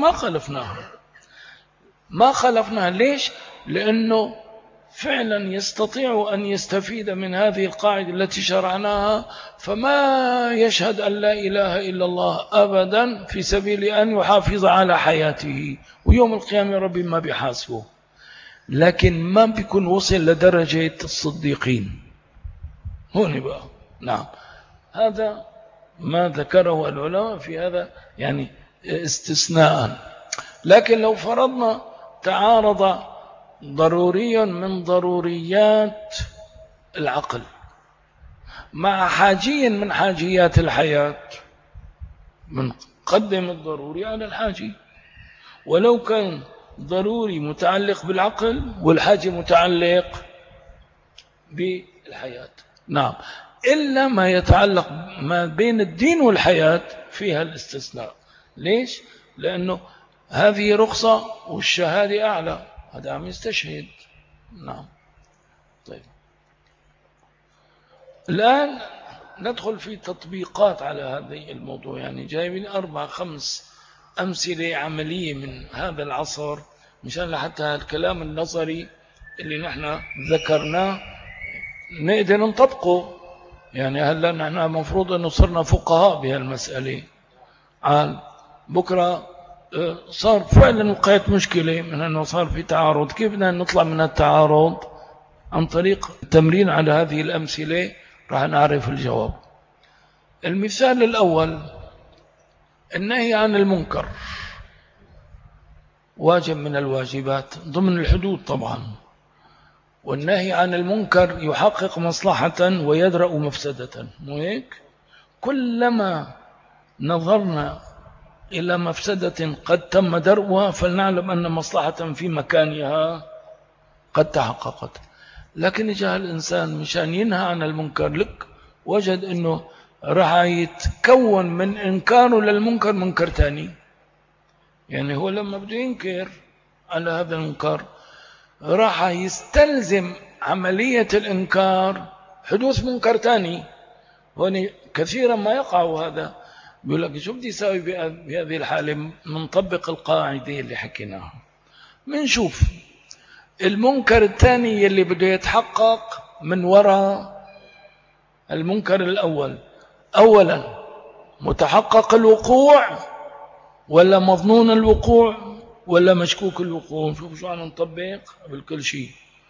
ما خالفناها. ليش؟ لأنه فعلا يستطيع أن يستفيد من هذه القاعدة التي شرعناها، فما يشهد أن لا إله إلا الله أبدا في سبيل أن يحافظ على حياته، ويوم القيامة ربي ما بيحاسبه. لكن ما بيكون وصل لدرجة الصديقين. هون بقى. نعم، هذا ما ذكره العلماء في هذا يعني استثناء. لكن لو فرضنا تعارض ضروري من ضروريات العقل مع حاجي من حاجيات الحياة، بنقدم الضروري على الحاجي، ولو كان ضروري متعلق بالعقل والحاجي متعلق بالحياة. نعم، إلا ما يتعلق ما بين الدين والحياة فيها الاستثناء. ليش؟ لأنه هذه رخصة والشهادة أعلى، هذا عم يستشهد. نعم. طيب الآن ندخل في تطبيقات على هذا الموضوع، يعني جايبين 4-5 أمثلة عملية من هذا العصر مشان لحتى الكلام النظري اللي نحن ذكرناه نقدر نطبقه. يعني هلا نحن مفروض أنه صرنا فقهاء بهالمسألة. بكرة صار فعلا وقعت مشكلة من أنه صار في تعارض، كيف بدنا نطلع من التعارض؟ عن طريق التمرين على هذه الأمثلة راح نعرف الجواب. المثال الأول، النهي عن المنكر واجب من الواجبات ضمن الحدود طبعا، والنهي عن المنكر يحقق مصلحة ويدرأ مفسدة، مو هيك؟ كلما نظرنا إلى مفسدة قد تم درؤها فلنعلم أن مصلحة في مكانها قد تحققت. لكن جاء الإنسان مشان ينهى عن المنكر لك وجد أنه راح يتكون من إنكاره للمنكر منكر تاني. يعني هو لما بده ينكر على هذا المنكر راح يستلزم عملية الإنكار حدوث منكر تاني. هون كثيرا ما يقع هذا، بيقول لك شو بدي يساوي بهذه الحالة؟ منطبق القاعدة اللي حكيناها، منشوف المنكر الثاني اللي بده يتحقق من وراء المنكر الأول، أولا متحقق الوقوع ولا مظنون الوقوع ولا مشكوك الوقوع. شوف شو عم نطبق قبل كل شيء.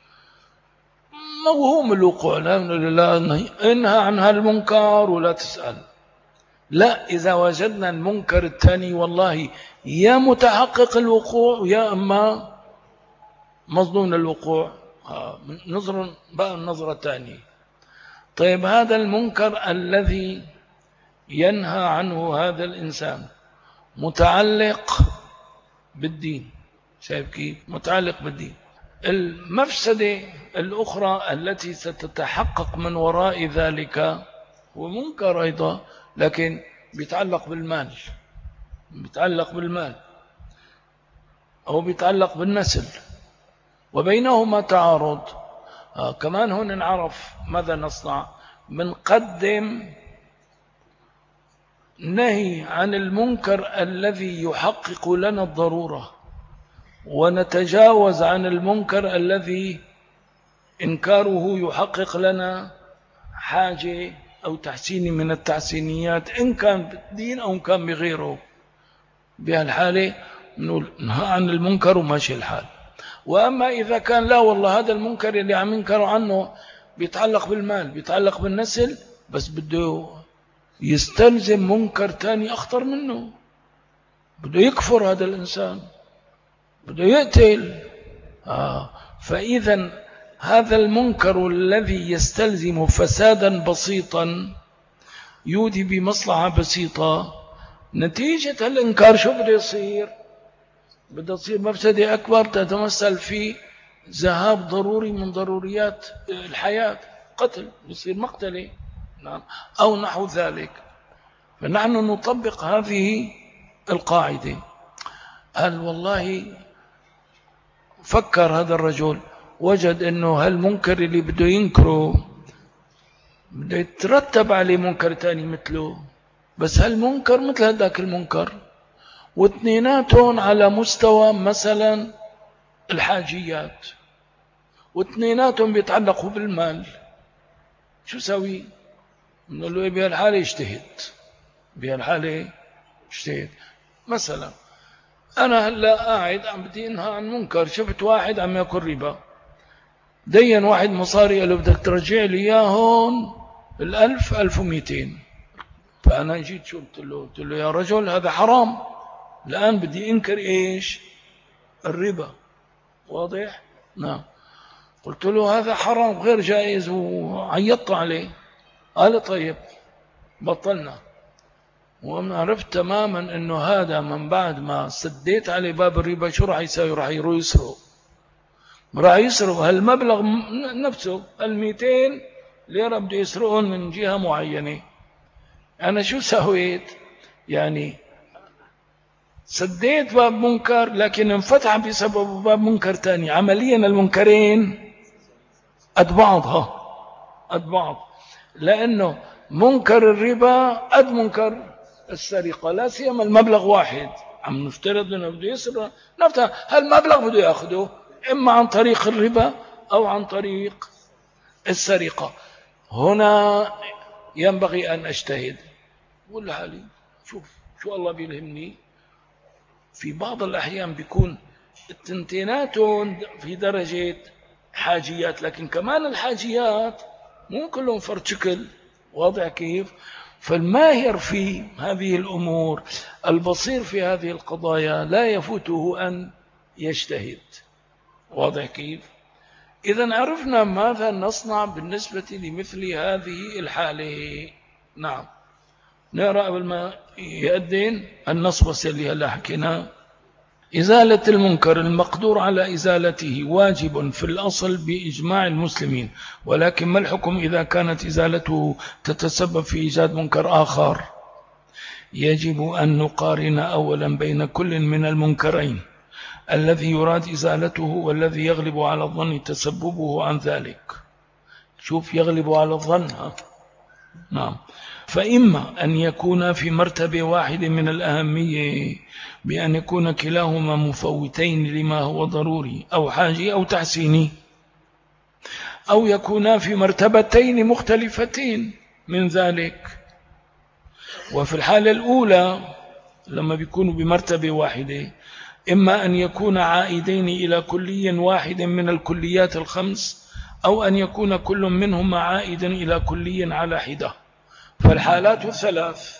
موهوم الوقوع لا انهى عن هالمنكر ولا تسأل. لا، إذا وجدنا المنكر الثاني والله يا متحقق الوقوع يا أما مظنون الوقوع، نظر بقى النظرة الثانية. طيب هذا المنكر الذي ينهى عنه هذا الإنسان متعلق بالدين، شايف كيف متعلق بالدين. المفسدة الأخرى التي ستتحقق من وراء ذلك هو منكر أيضا، لكن بيتعلق بالمال، بيتعلق بالمال أو بيتعلق بالنسل، وبينهما تعارض. كمان هون نعرف ماذا نصنع. بنقدم نهي عن المنكر الذي يحقق لنا الضرورة، ونتجاوز عن المنكر الذي إنكاره يحقق لنا حاجة أو تحسين من التحسينيات، إن كان بالدين أو إن كان بغيره. بهالحالة نقول نهى عن المنكر وماشي الحال. وأما إذا كان لا والله هذا المنكر اللي عم ينكر عنه بيتعلق بالمال، بيتعلق بالنسل، بس بده يستلزم منكر تاني أخطر منه، بده يكفر هذا الإنسان، بده يقتل. فإذا هذا المنكر الذي يستلزم فسادا بسيطا يودي بمصلحة بسيطة، نتيجة الإنكار شو بده يصير؟ بده تصير مفسدة أكبر تتمثل في ذهاب ضروري من ضروريات الحياة، قتل، يصير مقتلة، نعم، أو نحو ذلك. فنحن نطبق هذه القاعدة. قال والله فكر هذا الرجل، وجد أنه هالمنكر اللي بده ينكره بده يترتب عليه منكر تاني مثله، بس هالمنكر مثل هذاك المنكر، واثنيناتهم على مستوى مثلا الحاجيات، واثنيناتهم بيتعلقوا بالمال. شو سوي؟ نقول له بهالحالة اجتهد، بهالحالة اجتهد. مثلا أنا هلا قاعد عم بدي انهى عن منكر، شفت واحد عم ياكل ربا، دين واحد مصاري قال له بدك ترجع لي اياهم 1000 1200. فأنا جيت شو قلت له يا رجل هذا حرام، الآن بدي انكر ايش؟ الربا، واضح؟ نعم. قلت له هذا حرام غير جائز وعيطت عليه. قال طيب بطلنا. وأنا عرفت تماما أنه هذا من بعد ما سديت عليه باب الربا شو راح يساوي؟ راح يروح يسرق، راح يسرق هالمبلغ نفسه 200 ليرة بده يسرقون من جهة معينة. أنا شو سويت؟ يعني سديت باب منكر لكن انفتح بسبب باب منكر تاني. عمليا المنكرين قد بعض، لأنه منكر الربا قد منكر السرقة، لا سيما المبلغ واحد. عم نفترض أنه بده يسرق، نفترض هالمبلغ بده يأخذه إما عن طريق الربا أو عن طريق السرقة. هنا ينبغي أن أجتهد، قول حالي شوف شو الله بيلهمني. في بعض الأحيان بيكون التنتيناتهم في درجة حاجيات، لكن كمان الحاجيات مو كلهم فرد شكل، واضح كيف؟ فالماهر في هذه الأمور، البصير في هذه القضايا، لا يفوته أن يجتهد، واضح كيف؟ إذن عرفنا ماذا نصنع بالنسبة لمثل هذه الحالة. نعم، نقرأ قبل ما يأذن النص بس اللي هلا حكيناه. إزالة المنكر المقدور على إزالته واجب في الأصل بإجماع المسلمين، ولكن ما الحكم إذا كانت إزالته تتسبب في إيجاد منكر آخر؟ يجب أن نقارن أولا بين كل من المنكرين الذي يراد إزالته والذي يغلب على الظن تسببه عن ذلك. شوف، يغلب على الظن. نعم. فإما أن يكون في مرتبة واحدة من الأهمية بأن يكون كلاهما مفوتين لما هو ضروري أو حاجي أو تحسيني، أو يكونا في مرتبتين مختلفتين من ذلك. وفي الحالة الأولى لما بيكونوا بمرتبة واحدة، إما أن يكون عائدين إلى كلي واحد من الكليات الخمس، أو أن يكون كل منهما عائدا إلى كلي على حدة. فالحالات ثلاث.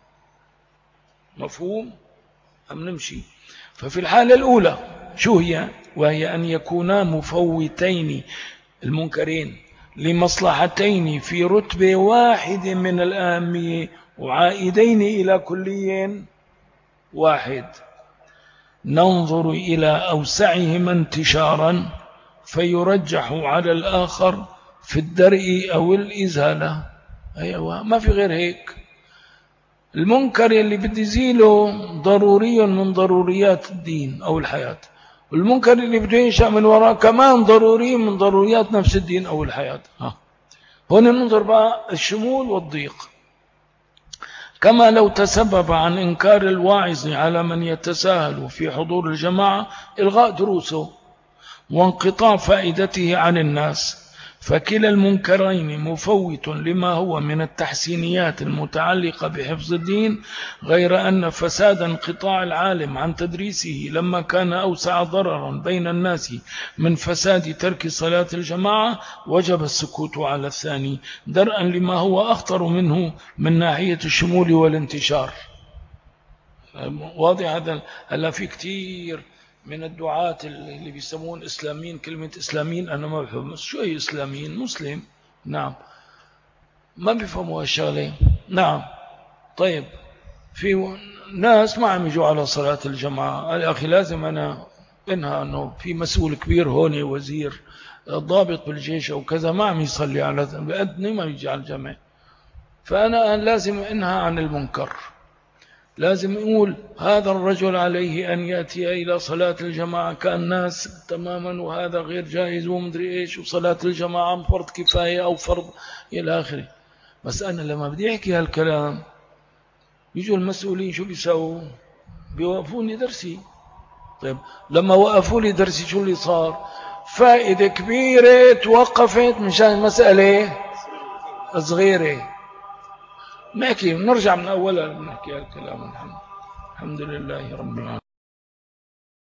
مفهوم أم نمشي؟ ففي الحالة الأولى شو هي؟ وهي أن يكونا مفوتين المنكرين لمصلحتين في رتبة واحد من الأهمية وعائدين إلى كلي واحد، ننظر إلى أوسعهما انتشارا فيرجح على الآخر في الدرء أو الإزالة. أيوة، ما في غير هيك. المنكر اللي بدي يزيله ضروري من ضروريات الدين أو الحياة، والمنكر اللي بده ينشأ من وراء كمان ضروري من ضروريات نفس الدين أو الحياة. هنا ننظر بقى الشمول والضيق. كما لو تسبب عن إنكار الواعظ على من يتساهل في حضور الجماعة إلغاء دروسه وانقطاع فائدته عن الناس، فكلا المنكرين مفوت لما هو من التحسينيات المتعلقة بحفظ الدين، غير أن فساد انقطاع العالم عن تدريسه لما كان أوسع ضررا بين الناس من فساد ترك صلاة الجماعة وجب السكوت على الثاني درءا لما هو أخطر منه من ناحية الشمول والانتشار. واضح هذا؟ هلا في كتير من الدعاة اللي بيسمون إسلاميين، كلمة إسلاميين أنا ما بفهم شو هي إسلاميين. مسلم، نعم، ما بيفهموا هالشغلة. نعم. طيب، في ناس ما عم يجوا على صلاة الجماعة. الأخي لازم أنا إنها أنه في مسؤول كبير هون، وزير ضابط بالجيش أو كذا، ما عم يصلي على بأدني، ما يجي على الجماعة. فأنا لازم إنها عن المنكر. لازم يقول هذا الرجل عليه أن يأتي إلى صلاة الجماعة كالناس تماما، وهذا غير جائز ومدري إيش، وصلاة الجماعة فرض كفاية أو فرض إلى آخره. بس أنا لما بدي أحكي هالكلام يجوا المسؤولين شو بيسووا؟ بيوقفوني درسي. طيب، لما وقفوا لي درسي شو اللي صار؟ فائدة كبيرة توقفت مشان مسألة صغيرة. نحكي نرجع من أولا نحكي هالكلام. الحمد لله رب العالمين.